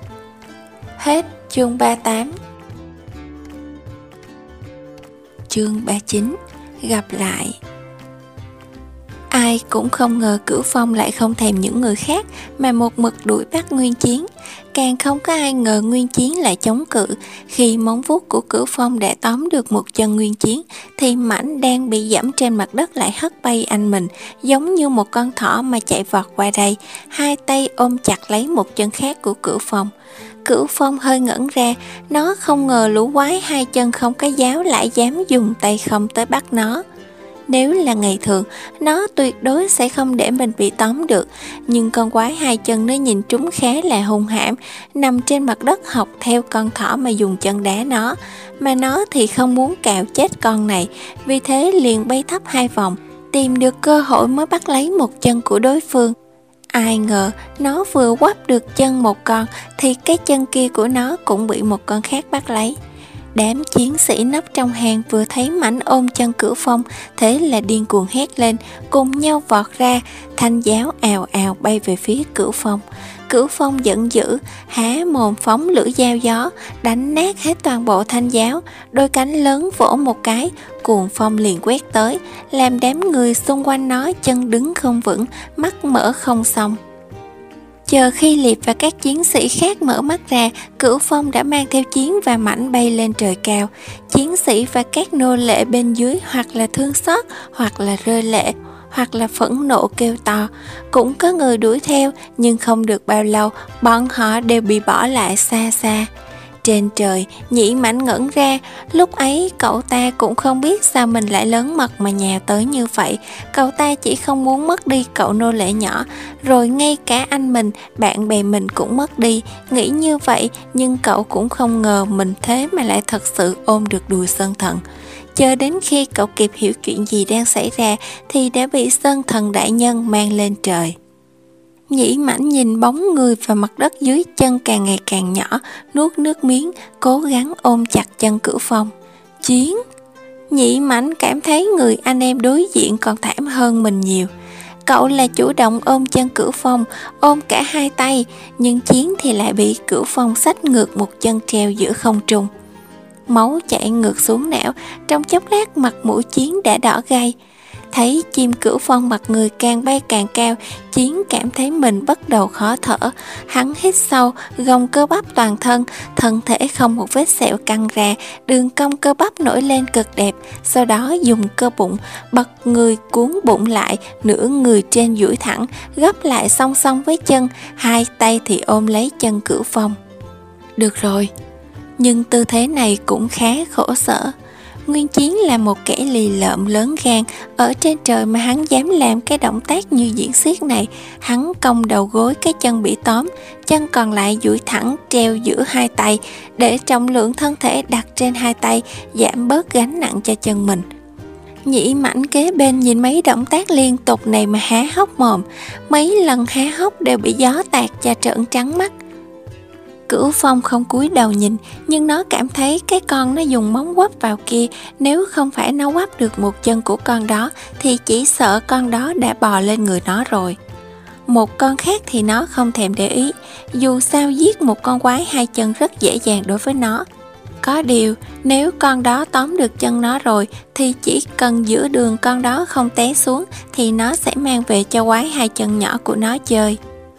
A: Hết chương ba mươi tám. Chương ba mươi chín. Gặp lại. Ai cũng không ngờ Cửu Phong lại không thèm những người khác mà một mực đuổi bắt Nguyên Chiến. Càng không có ai ngờ Nguyên Chiến lại chống cự. Khi móng vuốt của Cửu Phong đã tóm được một chân Nguyên Chiến thì Mảnh đang bị giẫm trên mặt đất lại hất bay anh mình, giống như một con thỏ mà chạy vọt qua đây, hai tay ôm chặt lấy một chân khác của Cửu Phong. Cửu Phong hơi ngẩn ra, nó không ngờ lũ quái hai chân không có giáo lại dám dùng tay không tới bắt nó. Nếu là ngày thường, nó tuyệt đối sẽ không để mình bị tóm được, nhưng con quái hai chân nó nhìn chúng khá là hung hãn, nằm trên mặt đất học theo con thỏ mà dùng chân đá nó, mà nó thì không muốn cào chết con này, vì thế liền bay thấp hai vòng, tìm được cơ hội mới bắt lấy một chân của đối phương. Ai ngờ nó vừa quắp được chân một con thì cái chân kia của nó cũng bị một con khác bắt lấy. Đám chiến sĩ nấp trong hàng vừa thấy mảnh ôm chân Cửu Phong, thế là điên cuồng hét lên, cùng nhau vọt ra, thanh giáo ào ào bay về phía Cửu Phong. Cửu Phong giận dữ, há mồm phóng lưỡi dao gió, đánh nát hết toàn bộ thanh giáo, đôi cánh lớn vỗ một cái, cuồng phong liền quét tới, làm đám người xung quanh nó chân đứng không vững, mắt mở không xong. Chờ khi Liệp và các chiến sĩ khác mở mắt ra, Cửu Phong đã mang theo Chiến và Mãnh bay lên trời cao. Chiến sĩ và các nô lệ bên dưới hoặc là thương xót, hoặc là rơi lệ, hoặc là phẫn nộ kêu to. Cũng có người đuổi theo, nhưng không được bao lâu, bọn họ đều bị bỏ lại xa xa. Trên trời, Nhĩ Mãnh ngẩn ra, lúc ấy cậu ta cũng không biết sao mình lại lớn mật mà nhào tới như vậy. Cậu ta chỉ không muốn mất đi cậu nô lệ nhỏ, rồi ngay cả anh mình, bạn bè mình cũng mất đi. Nghĩ như vậy, nhưng cậu cũng không ngờ mình thế mà lại thật sự ôm được đùi Sơn Thần. Chờ đến khi cậu kịp hiểu chuyện gì đang xảy ra, thì đã bị Sơn Thần đại nhân mang lên trời. Nhĩ Mãnh nhìn bóng người và mặt đất dưới chân càng ngày càng nhỏ, nuốt nước miếng, cố gắng ôm chặt chân Cửu Phong. Chiến! Nhĩ Mãnh cảm thấy người anh em đối diện còn thảm hơn mình nhiều. Cậu là chủ động ôm chân Cửu Phong, ôm cả hai tay, nhưng Chiến thì lại bị Cửu Phong xách ngược một chân treo giữa không trung. Máu chảy ngược xuống não, trong chốc lát mặt mũi Chiến đã đỏ gay. Thấy chim Cửu Phong mặt người càng bay càng cao, Chiến cảm thấy mình bắt đầu khó thở. Hắn hít sâu, gồng cơ bắp toàn thân, thân thể không một vết sẹo căng ra, đường cong cơ bắp nổi lên cực đẹp. Sau đó dùng cơ bụng, bật người cuốn bụng lại, nửa người trên duỗi thẳng, gấp lại song song với chân, hai tay thì ôm lấy chân Cửu Phong. Được rồi, nhưng tư thế này cũng khá khổ sở. Nguyên Chiến là một kẻ lì lợm lớn gan, ở trên trời mà hắn dám làm cái động tác như diễn xiết này. Hắn cong đầu gối cái chân bị tóm, chân còn lại duỗi thẳng treo giữa hai tay, để trọng lượng thân thể đặt trên hai tay, giảm bớt gánh nặng cho chân mình. Nhĩ Mãnh kế bên nhìn mấy động tác liên tục này mà há hốc mồm, mấy lần há hốc đều bị gió tạt cho trợn trắng mắt. Cửu Phong không cúi đầu nhìn, nhưng nó cảm thấy cái con nó dùng móng quắp vào kia, nếu không phải nó quắp được một chân của con đó thì chỉ sợ con đó đã bò lên người nó rồi. Một con khác thì nó không thèm để ý, dù sao giết một con quái hai chân rất dễ dàng đối với nó. Có điều, nếu con đó tóm được chân nó rồi thì chỉ cần giữa đường con đó không té xuống thì nó sẽ mang về cho quái hai chân nhỏ của nó chơi.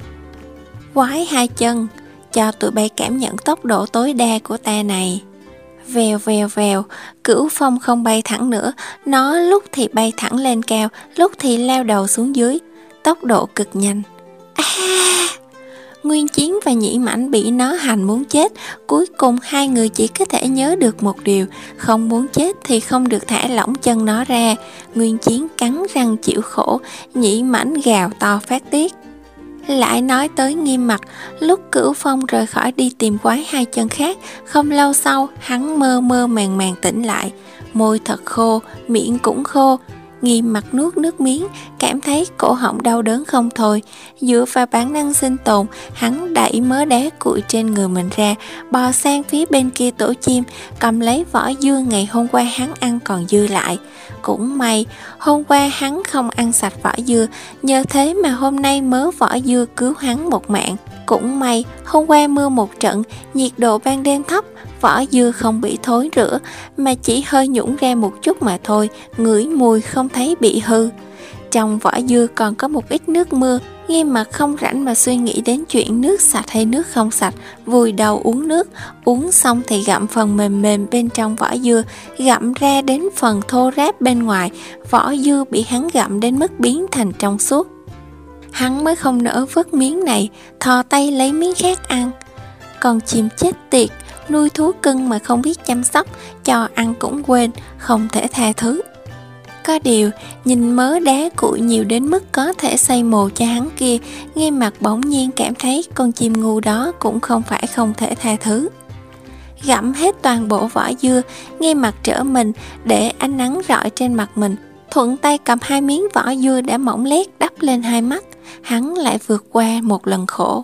A: Quái hai chân, cho tụi bay cảm nhận tốc độ tối đa của ta này. Vèo vèo vèo, Cửu Phong không bay thẳng nữa, nó lúc thì bay thẳng lên cao, lúc thì lao đầu xuống dưới, tốc độ cực nhanh. À! Nguyên Chiến và Nhĩ Mãnh bị nó hành muốn chết, cuối cùng hai người chỉ có thể nhớ được một điều, không muốn chết thì không được thả lỏng chân nó ra. Nguyên Chiến cắn răng chịu khổ, Nhĩ Mãnh gào to phát tiết. Lại nói tới Nghiêm Mặc, lúc Cửu Phong rời khỏi đi tìm quái hai chân khác, không lâu sau hắn mơ mơ màng màng tỉnh lại, môi thật khô, miệng cũng khô. Nghiêm Mặc nuốt nước miếng, cảm thấy cổ họng đau đớn không thôi. Dựa vào bản năng sinh tồn, hắn đẩy mớ đá cuội trên người mình ra, bò sang phía bên kia tổ chim, cầm lấy vỏ dưa ngày hôm qua hắn ăn còn dư lại. Cũng may, hôm qua hắn không ăn sạch vỏ dưa, nhờ thế mà hôm nay mớ vỏ dưa cứu hắn một mạng. Cũng may, hôm qua mưa một trận, nhiệt độ ban đêm thấp, vỏ dưa không bị thối rữa, mà chỉ hơi nhũn ra một chút mà thôi, ngửi mùi không thấy bị hư. Trong vỏ dưa còn có một ít nước mưa, Nghiêm Mặc không rảnh mà suy nghĩ đến chuyện nước sạch hay nước không sạch, vùi đầu uống nước, uống xong thì gặm phần mềm mềm bên trong vỏ dưa, gặm ra đến phần thô ráp bên ngoài, vỏ dưa bị hắn gặm đến mức biến thành trong suốt. Hắn mới không nỡ vứt miếng này, thò tay lấy miếng khác ăn. Còn chim chết tiệt, nuôi thú cưng mà không biết chăm sóc, cho ăn cũng quên, không thể tha thứ. Có điều, nhìn mớ đá cuội nhiều đến mức có thể xây mồ cho hắn kia, Nghiêm Mặt bỗng nhiên cảm thấy con chim ngu đó cũng không phải không thể tha thứ. Gặm hết toàn bộ vỏ dưa, Nghiêm Mặt trở mình để ánh nắng rọi trên mặt mình, thuận tay cầm hai miếng vỏ dưa đã mỏng lét đắp lên hai mắt, hắn lại vượt qua một lần khổ.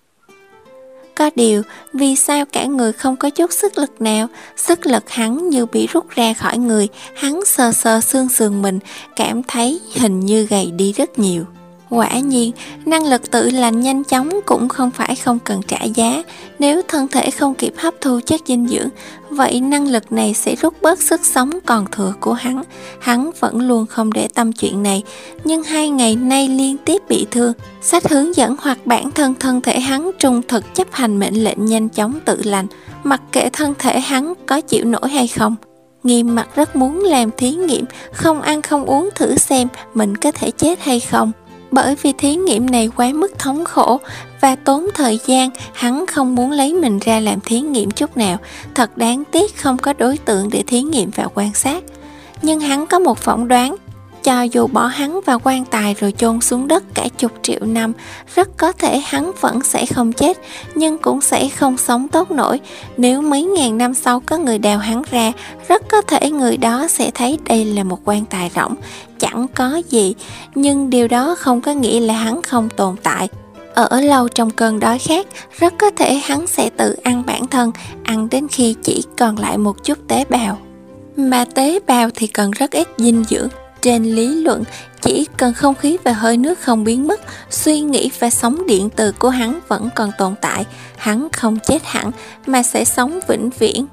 A: Có điều, vì sao cả người không có chút sức lực nào, sức lực hắn như bị rút ra khỏi người, hắn sờ sờ xương sườn mình, cảm thấy hình như gầy đi rất nhiều. Quả nhiên, năng lực tự lành nhanh chóng cũng không phải không cần trả giá. Nếu thân thể không kịp hấp thu chất dinh dưỡng, vậy năng lực này sẽ rút bớt sức sống còn thừa của hắn. Hắn vẫn luôn không để tâm chuyện này, nhưng hai ngày nay liên tiếp bị thương. Sách hướng dẫn hoặc bản thân thân thể hắn trung thực chấp hành mệnh lệnh nhanh chóng tự lành, mặc kệ thân thể hắn có chịu nổi hay không. Nghiêm Mặt rất muốn làm thí nghiệm, không ăn không uống thử xem mình có thể chết hay không. Bởi vì thí nghiệm này quá mức thống khổ và tốn thời gian, hắn không muốn lấy mình ra làm thí nghiệm chút nào. Thật đáng tiếc không có đối tượng để thí nghiệm và quan sát. Nhưng hắn có một phỏng đoán, cho dù bỏ hắn vào quan tài rồi chôn xuống đất cả chục triệu năm, rất có thể hắn vẫn sẽ không chết, nhưng cũng sẽ không sống tốt nổi. Nếu mấy ngàn năm sau có người đào hắn ra, rất có thể người đó sẽ thấy đây là một quan tài rỗng, chẳng có gì, nhưng điều đó không có nghĩa là hắn không tồn tại. Ở lâu trong cơn đói khát, rất có thể hắn sẽ tự ăn bản thân, ăn đến khi chỉ còn lại một chút tế bào. Mà tế bào thì cần rất ít dinh dưỡng. Trên lý luận, chỉ cần không khí và hơi nước không biến mất, suy nghĩ và sóng điện từ của hắn vẫn còn tồn tại. Hắn không chết hẳn, mà sẽ sống vĩnh viễn.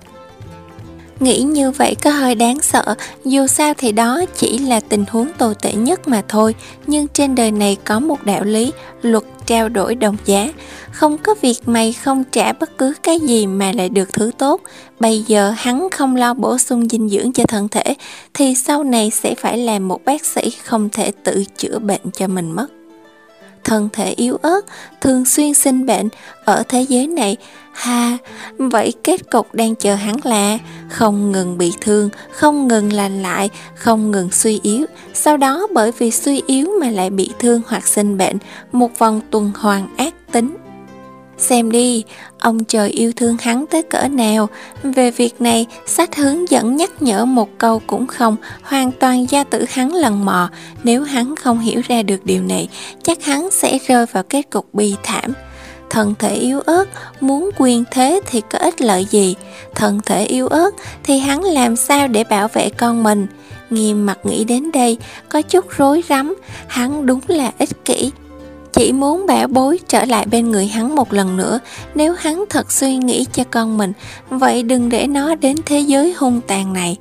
A: Nghĩ như vậy có hơi đáng sợ, dù sao thì đó chỉ là tình huống tồi tệ nhất mà thôi. Nhưng trên đời này có một đạo lý, luật trao đổi đồng giá. Không có việc mày không trả bất cứ cái gì mà lại được thứ tốt. Bây giờ hắn không lo bổ sung dinh dưỡng cho thân thể, thì sau này sẽ phải làm một bác sĩ không thể tự chữa bệnh cho mình mất. Thân thể yếu ớt, thường xuyên sinh bệnh ở thế giới này. Ha, vậy kết cục đang chờ hắn là không ngừng bị thương, không ngừng lành lại, không ngừng suy yếu. Sau đó bởi vì suy yếu mà lại bị thương hoặc sinh bệnh, một vòng tuần hoàn ác tính. Xem đi, ông trời yêu thương hắn tới cỡ nào. Về việc này, sách hướng dẫn nhắc nhở một câu cũng không, hoàn toàn do tự hắn lần mò. Nếu hắn không hiểu ra được điều này, chắc hắn sẽ rơi vào kết cục bi thảm. Thân thể yếu ớt, muốn quyền thế thì có ích lợi gì? Thân thể yếu ớt thì hắn làm sao để bảo vệ con mình? Nghiêm Mặt nghĩ đến đây, có chút rối rắm. Hắn đúng là ích kỷ, chỉ muốn bảo bối trở lại bên người hắn một lần nữa. Nếu hắn thật suy nghĩ cho con mình, vậy đừng để nó đến thế giới hung tàn này.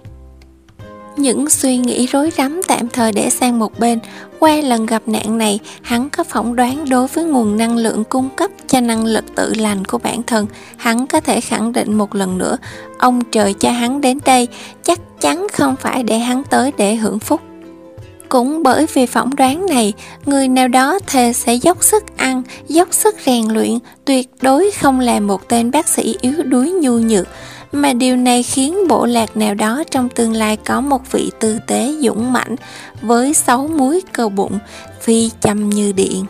A: Những suy nghĩ rối rắm tạm thời để sang một bên. Qua lần gặp nạn này, hắn có phỏng đoán đối với nguồn năng lượng cung cấp cho năng lực tự lành của bản thân. Hắn có thể khẳng định một lần nữa, ông trời cho hắn đến đây chắc chắn không phải để hắn tới để hưởng phúc. Cũng bởi vì phỏng đoán này, người nào đó thề sẽ dốc sức ăn, dốc sức rèn luyện, tuyệt đối không là một tên bác sĩ yếu đuối nhu nhược. Mà điều này khiến bộ lạc nào đó trong tương lai có một vị tư tế dũng mãnh với sáu múi cơ bụng, phi châm như điện.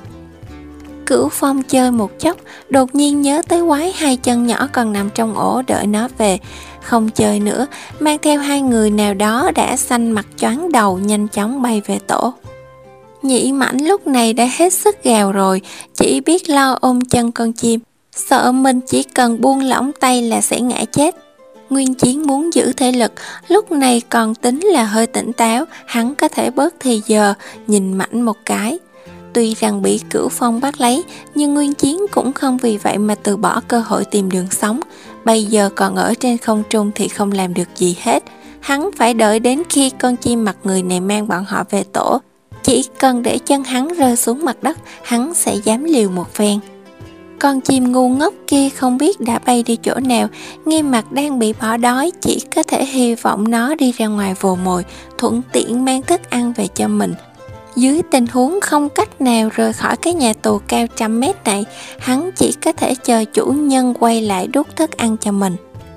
A: Cửu Phong chơi một chốc, đột nhiên nhớ tới quái hai chân nhỏ còn nằm trong ổ đợi nó về. Không chơi nữa, mang theo hai người nào đó đã xanh mặt choáng đầu, nhanh chóng bay về tổ. Nhị Mãnh lúc này đã hết sức gào rồi, chỉ biết lo ôm chân con chim, sợ mình chỉ cần buông lỏng tay là sẽ ngã chết. Nguyên Chiến muốn giữ thể lực, lúc này còn tính là hơi tỉnh táo, hắn có thể bớt thì giờ, nhìn Mãnh một cái. Tuy rằng bị Cửu Phong bắt lấy, nhưng Nguyên Chiến cũng không vì vậy mà từ bỏ cơ hội tìm đường sống. Bây giờ còn ở trên không trung thì không làm được gì hết. Hắn phải đợi đến khi con chim mặt người này mang bọn họ về tổ. Chỉ cần để chân hắn rơi xuống mặt đất, hắn sẽ dám liều một phen. Con chim ngu ngốc kia không biết đã bay đi chỗ nào. Nghiêm Mặt đang bị bỏ đói, chỉ có thể hy vọng nó đi ra ngoài vồ mồi, thuận tiện mang thức ăn về cho mình. Dưới tình huống không cách nào rời khỏi cái nhà tù cao trăm mét này, hắn chỉ có thể chờ chủ nhân quay lại đút thức ăn cho mình.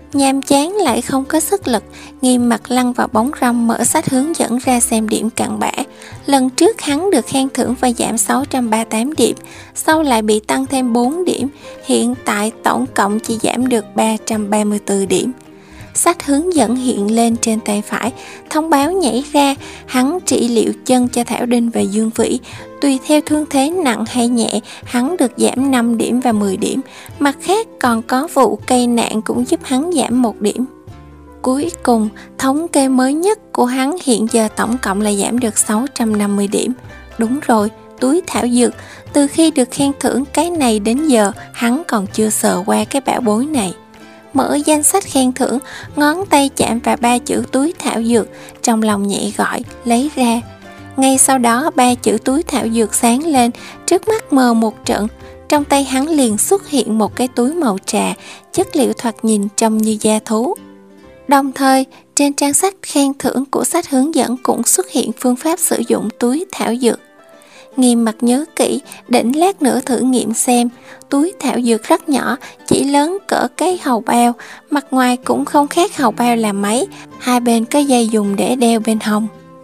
A: Nhàm chán lại không có sức lực, Nghiêm mặt lăn vào bóng râm mở sách hướng dẫn ra xem điểm cặn bã. Lần trước hắn được khen thưởng và giảm sáu trăm ba mươi tám điểm, sau lại bị tăng thêm bốn điểm, hiện tại tổng cộng chỉ giảm được ba trăm ba mươi tư điểm. Sách hướng dẫn hiện lên trên tay phải, thông báo nhảy ra, hắn trị liệu chân cho Thảo Đinh và Dương Vĩ. Tùy theo thương thế nặng hay nhẹ, hắn được giảm năm điểm và mười điểm. Mặt khác còn có vụ cây nạn cũng giúp hắn giảm một điểm. Cuối cùng, thống kê mới nhất của hắn hiện giờ tổng cộng là giảm được sáu trăm năm mươi điểm. Đúng rồi, túi thảo dược, từ khi được khen thưởng cái này đến giờ, hắn còn chưa sờ qua cái bảo bối này. Mở danh sách khen thưởng, ngón tay chạm vào ba chữ túi thảo dược, trong lòng nhẹ gọi, lấy ra. Ngay sau đó ba chữ túi thảo dược sáng lên, trước mắt mờ một trận, trong tay hắn liền xuất hiện một cái túi màu trà, chất liệu thoạt nhìn trông như da thú. Đồng thời, trên trang sách khen thưởng của sách hướng dẫn cũng xuất hiện phương pháp sử dụng túi thảo dược. Nghiêm mặt nhớ kỹ, định lát nữa thử nghiệm xem. Túi thảo dược rất nhỏ, chỉ lớn cỡ cái hầu bao, mặt ngoài cũng không khác hầu bao là mấy, hai bên có dây dùng để đeo bên hông.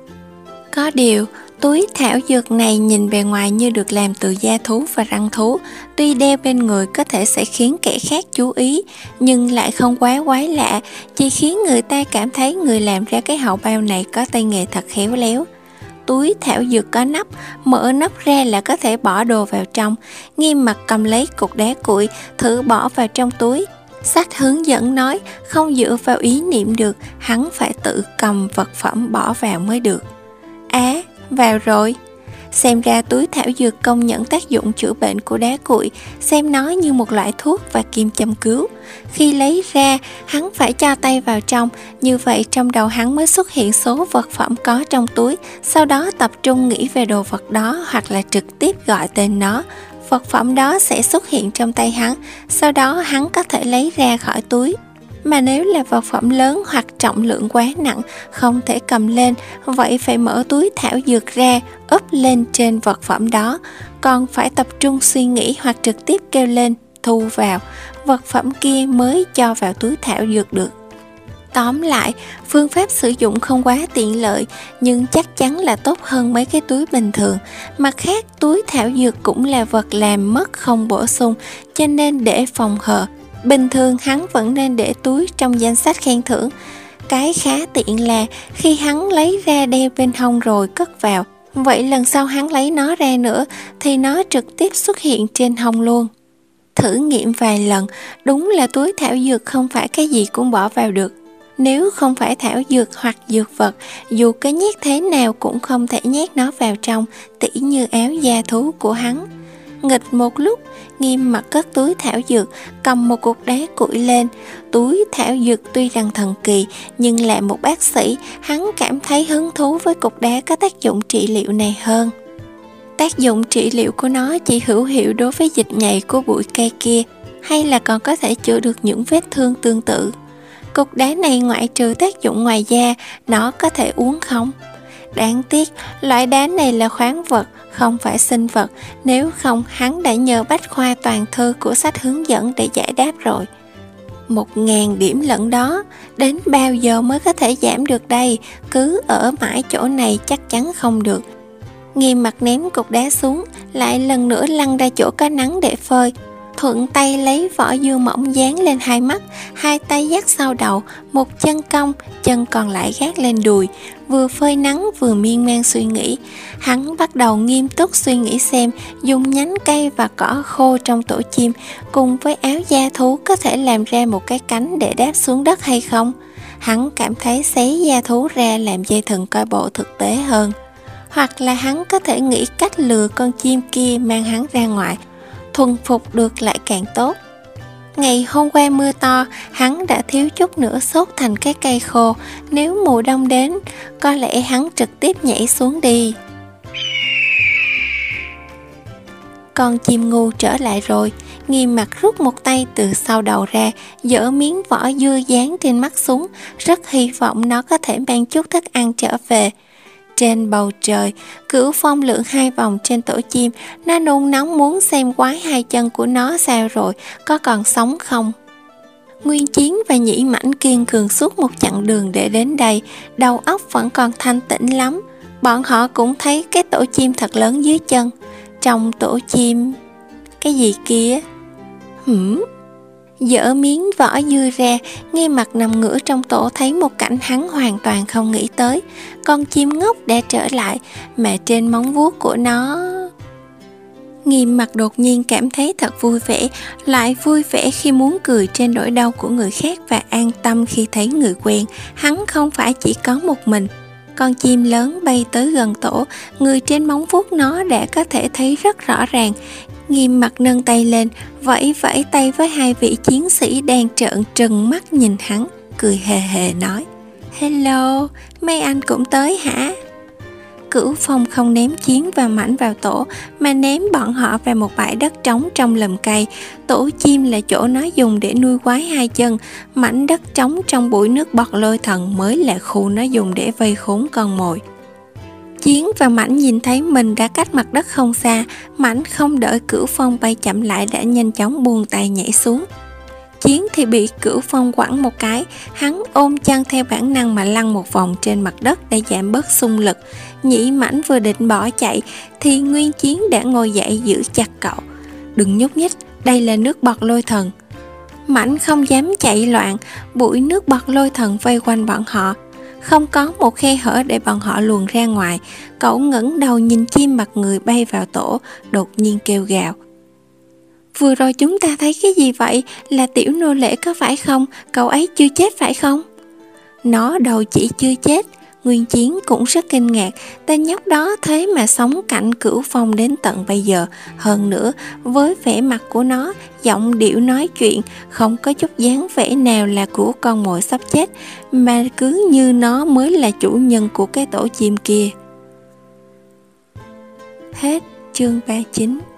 A: Có điều, túi thảo dược này nhìn bề ngoài như được làm từ da thú và răng thú, tuy đeo bên người có thể sẽ khiến kẻ khác chú ý, nhưng lại không quá quái lạ, chỉ khiến người ta cảm thấy người làm ra cái hầu bao này có tay nghề thật khéo léo. Túi thảo dược có nắp, mở nắp ra là có thể bỏ đồ vào trong. Nghiêm mặt cầm lấy cục đá cuội, thử bỏ vào trong túi. Sách hướng dẫn nói không dựa vào ý niệm được, hắn phải tự cầm vật phẩm bỏ vào mới được. Á, à, vào rồi. Xem ra túi thảo dược công nhận tác dụng chữa bệnh của đá cuội, xem nó như một loại thuốc và kim châm cứu. Khi lấy ra, hắn phải cho tay vào trong, như vậy trong đầu hắn mới xuất hiện số vật phẩm có trong túi, sau đó tập trung nghĩ về đồ vật đó hoặc là trực tiếp gọi tên nó. Vật phẩm đó sẽ xuất hiện trong tay hắn, sau đó hắn có thể lấy ra khỏi túi. Mà nếu là vật phẩm lớn hoặc trọng lượng quá nặng, không thể cầm lên, vậy phải mở túi thảo dược ra, úp lên trên vật phẩm đó. Còn phải tập trung suy nghĩ hoặc trực tiếp kêu lên, thu vào, vật phẩm kia mới cho vào túi thảo dược được. Tóm lại, phương pháp sử dụng không quá tiện lợi, nhưng chắc chắn là tốt hơn mấy cái túi bình thường. Mặt khác, túi thảo dược cũng là vật làm mất không bổ sung, cho nên để phòng hờ. Bình thường hắn vẫn nên để túi trong danh sách khen thưởng. Cái khá tiện là khi hắn lấy ra đeo bên hông rồi cất vào, vậy lần sau hắn lấy nó ra nữa thì nó trực tiếp xuất hiện trên hông luôn. Thử nghiệm vài lần, đúng là túi thảo dược không phải cái gì cũng bỏ vào được. Nếu không phải thảo dược hoặc dược vật, dù có nhét thế nào cũng không thể nhét nó vào trong, tỉ như áo da thú của hắn. Nghịch một lúc, Nghiêm mặt cất túi thảo dược, cầm một cục đá cuội lên. Túi thảo dược tuy rằng thần kỳ, nhưng là một bác sĩ, hắn cảm thấy hứng thú với cục đá có tác dụng trị liệu này hơn. Tác dụng trị liệu của nó chỉ hữu hiệu đối với dịch nhầy của bụi cây kia, hay là còn có thể chữa được những vết thương tương tự. Cục đá này ngoại trừ tác dụng ngoài da, nó có thể uống không? Đáng tiếc, loại đá này là khoáng vật, không phải sinh vật, nếu không hắn đã nhờ bách khoa toàn thư của sách hướng dẫn để giải đáp rồi. Một ngàn điểm lận đó, đến bao giờ mới có thể giảm được đây, cứ ở mãi chỗ này chắc chắn không được. Nghiêm mặt ném cục đá xuống, lại lần nữa lăn ra chỗ có nắng để phơi, thuận tay lấy vỏ dưa mỏng dán lên hai mắt, hai tay dắt sau đầu, một chân cong, chân còn lại gác lên đùi, vừa phơi nắng vừa miên man suy nghĩ. Hắn bắt đầu nghiêm túc suy nghĩ xem dùng nhánh cây và cỏ khô trong tổ chim cùng với áo da thú có thể làm ra một cái cánh để đáp xuống đất hay không. Hắn cảm thấy xé da thú ra làm dây thừng coi bộ thực tế hơn. Hoặc là hắn có thể nghĩ cách lừa con chim kia mang hắn ra ngoài, thuần phục được lại càng tốt. Ngày hôm qua mưa to, hắn đã thiếu chút nữa sốt thành cái cây khô. Nếu mùa đông đến, có lẽ hắn trực tiếp nhảy xuống đi. Con chim ngu trở lại rồi. Nghiêm mặt rút một tay từ sau đầu ra, dỡ miếng vỏ dưa dán trên mắt xuống, rất hy vọng nó có thể mang chút thức ăn trở về. Trên bầu trời, Cửu Phong lượn hai vòng trên tổ chim, nó nôn nóng muốn xem quái hai chân của nó sao rồi, có còn sống không. Nguyên Chiến và Nhĩ Mãnh kiên cường suốt một chặng đường để đến đây, đầu óc vẫn còn thanh tĩnh lắm. Bọn họ cũng thấy cái tổ chim thật lớn dưới chân. Trong tổ chim... cái gì kia? Hửm? Dỡ miếng vỏ dưa ra, Nghiêm Mặt nằm ngửa trong tổ thấy một cảnh hắn hoàn toàn không nghĩ tới. Con chim ngốc đã trở lại, mà trên móng vuốt của nó... Nghiêm Mặt đột nhiên cảm thấy thật vui vẻ, lại vui vẻ khi muốn cười trên nỗi đau của người khác và an tâm khi thấy người quen. Hắn không phải chỉ có một mình. Con chim lớn bay tới gần tổ, người trên móng vuốt nó đã có thể thấy rất rõ ràng. Nghiêm Mặt nâng tay lên, vẫy vẫy tay với hai vị chiến sĩ đang trợn trừng mắt nhìn hắn, cười hề hề nói: Hello, mấy anh cũng tới hả? Cửu Phong không ném Chiến và Mãnh vào tổ, mà ném bọn họ vào một bãi đất trống trong lùm cây. Tổ chim là chỗ nó dùng để nuôi quái hai chân, mảnh đất trống trong bụi nước bọt lôi thần mới là khu nó dùng để vây khốn con mồi. Chiến và Mãnh nhìn thấy mình đã cách mặt đất không xa, Mãnh không đợi Cửu Phong bay chậm lại đã nhanh chóng buông tay nhảy xuống. Chiến thì bị Cửu Phong quẳng một cái, hắn ôm chân theo bản năng mà lăn một vòng trên mặt đất để giảm bớt xung lực. Nhĩ Mãnh vừa định bỏ chạy thì Nguyên Chiến đã ngồi dậy giữ chặt cậu. Đừng nhúc nhích, đây là nước bọt lôi thần. Mãnh không dám chạy loạn, bụi nước bọt lôi thần vây quanh bọn họ, không có một khe hở để bọn họ luồn ra ngoài. Cậu ngẩng đầu nhìn chim mặt người bay vào tổ, đột nhiên kêu gào: Vừa rồi chúng ta thấy cái gì vậy? Là tiểu nô lệ có phải không? Cậu ấy chưa chết phải không? Nó đâu chỉ chưa chết. Nguyên Chiến cũng rất kinh ngạc, tên nhóc đó thế mà sống cạnh Cửu Phong đến tận bây giờ. Hơn nữa, với vẻ mặt của nó, giọng điệu nói chuyện, không có chút dáng vẻ nào là của con mồi sắp chết, mà cứ như nó mới là chủ nhân của cái tổ chim kia. Hết chương ba mươi chín.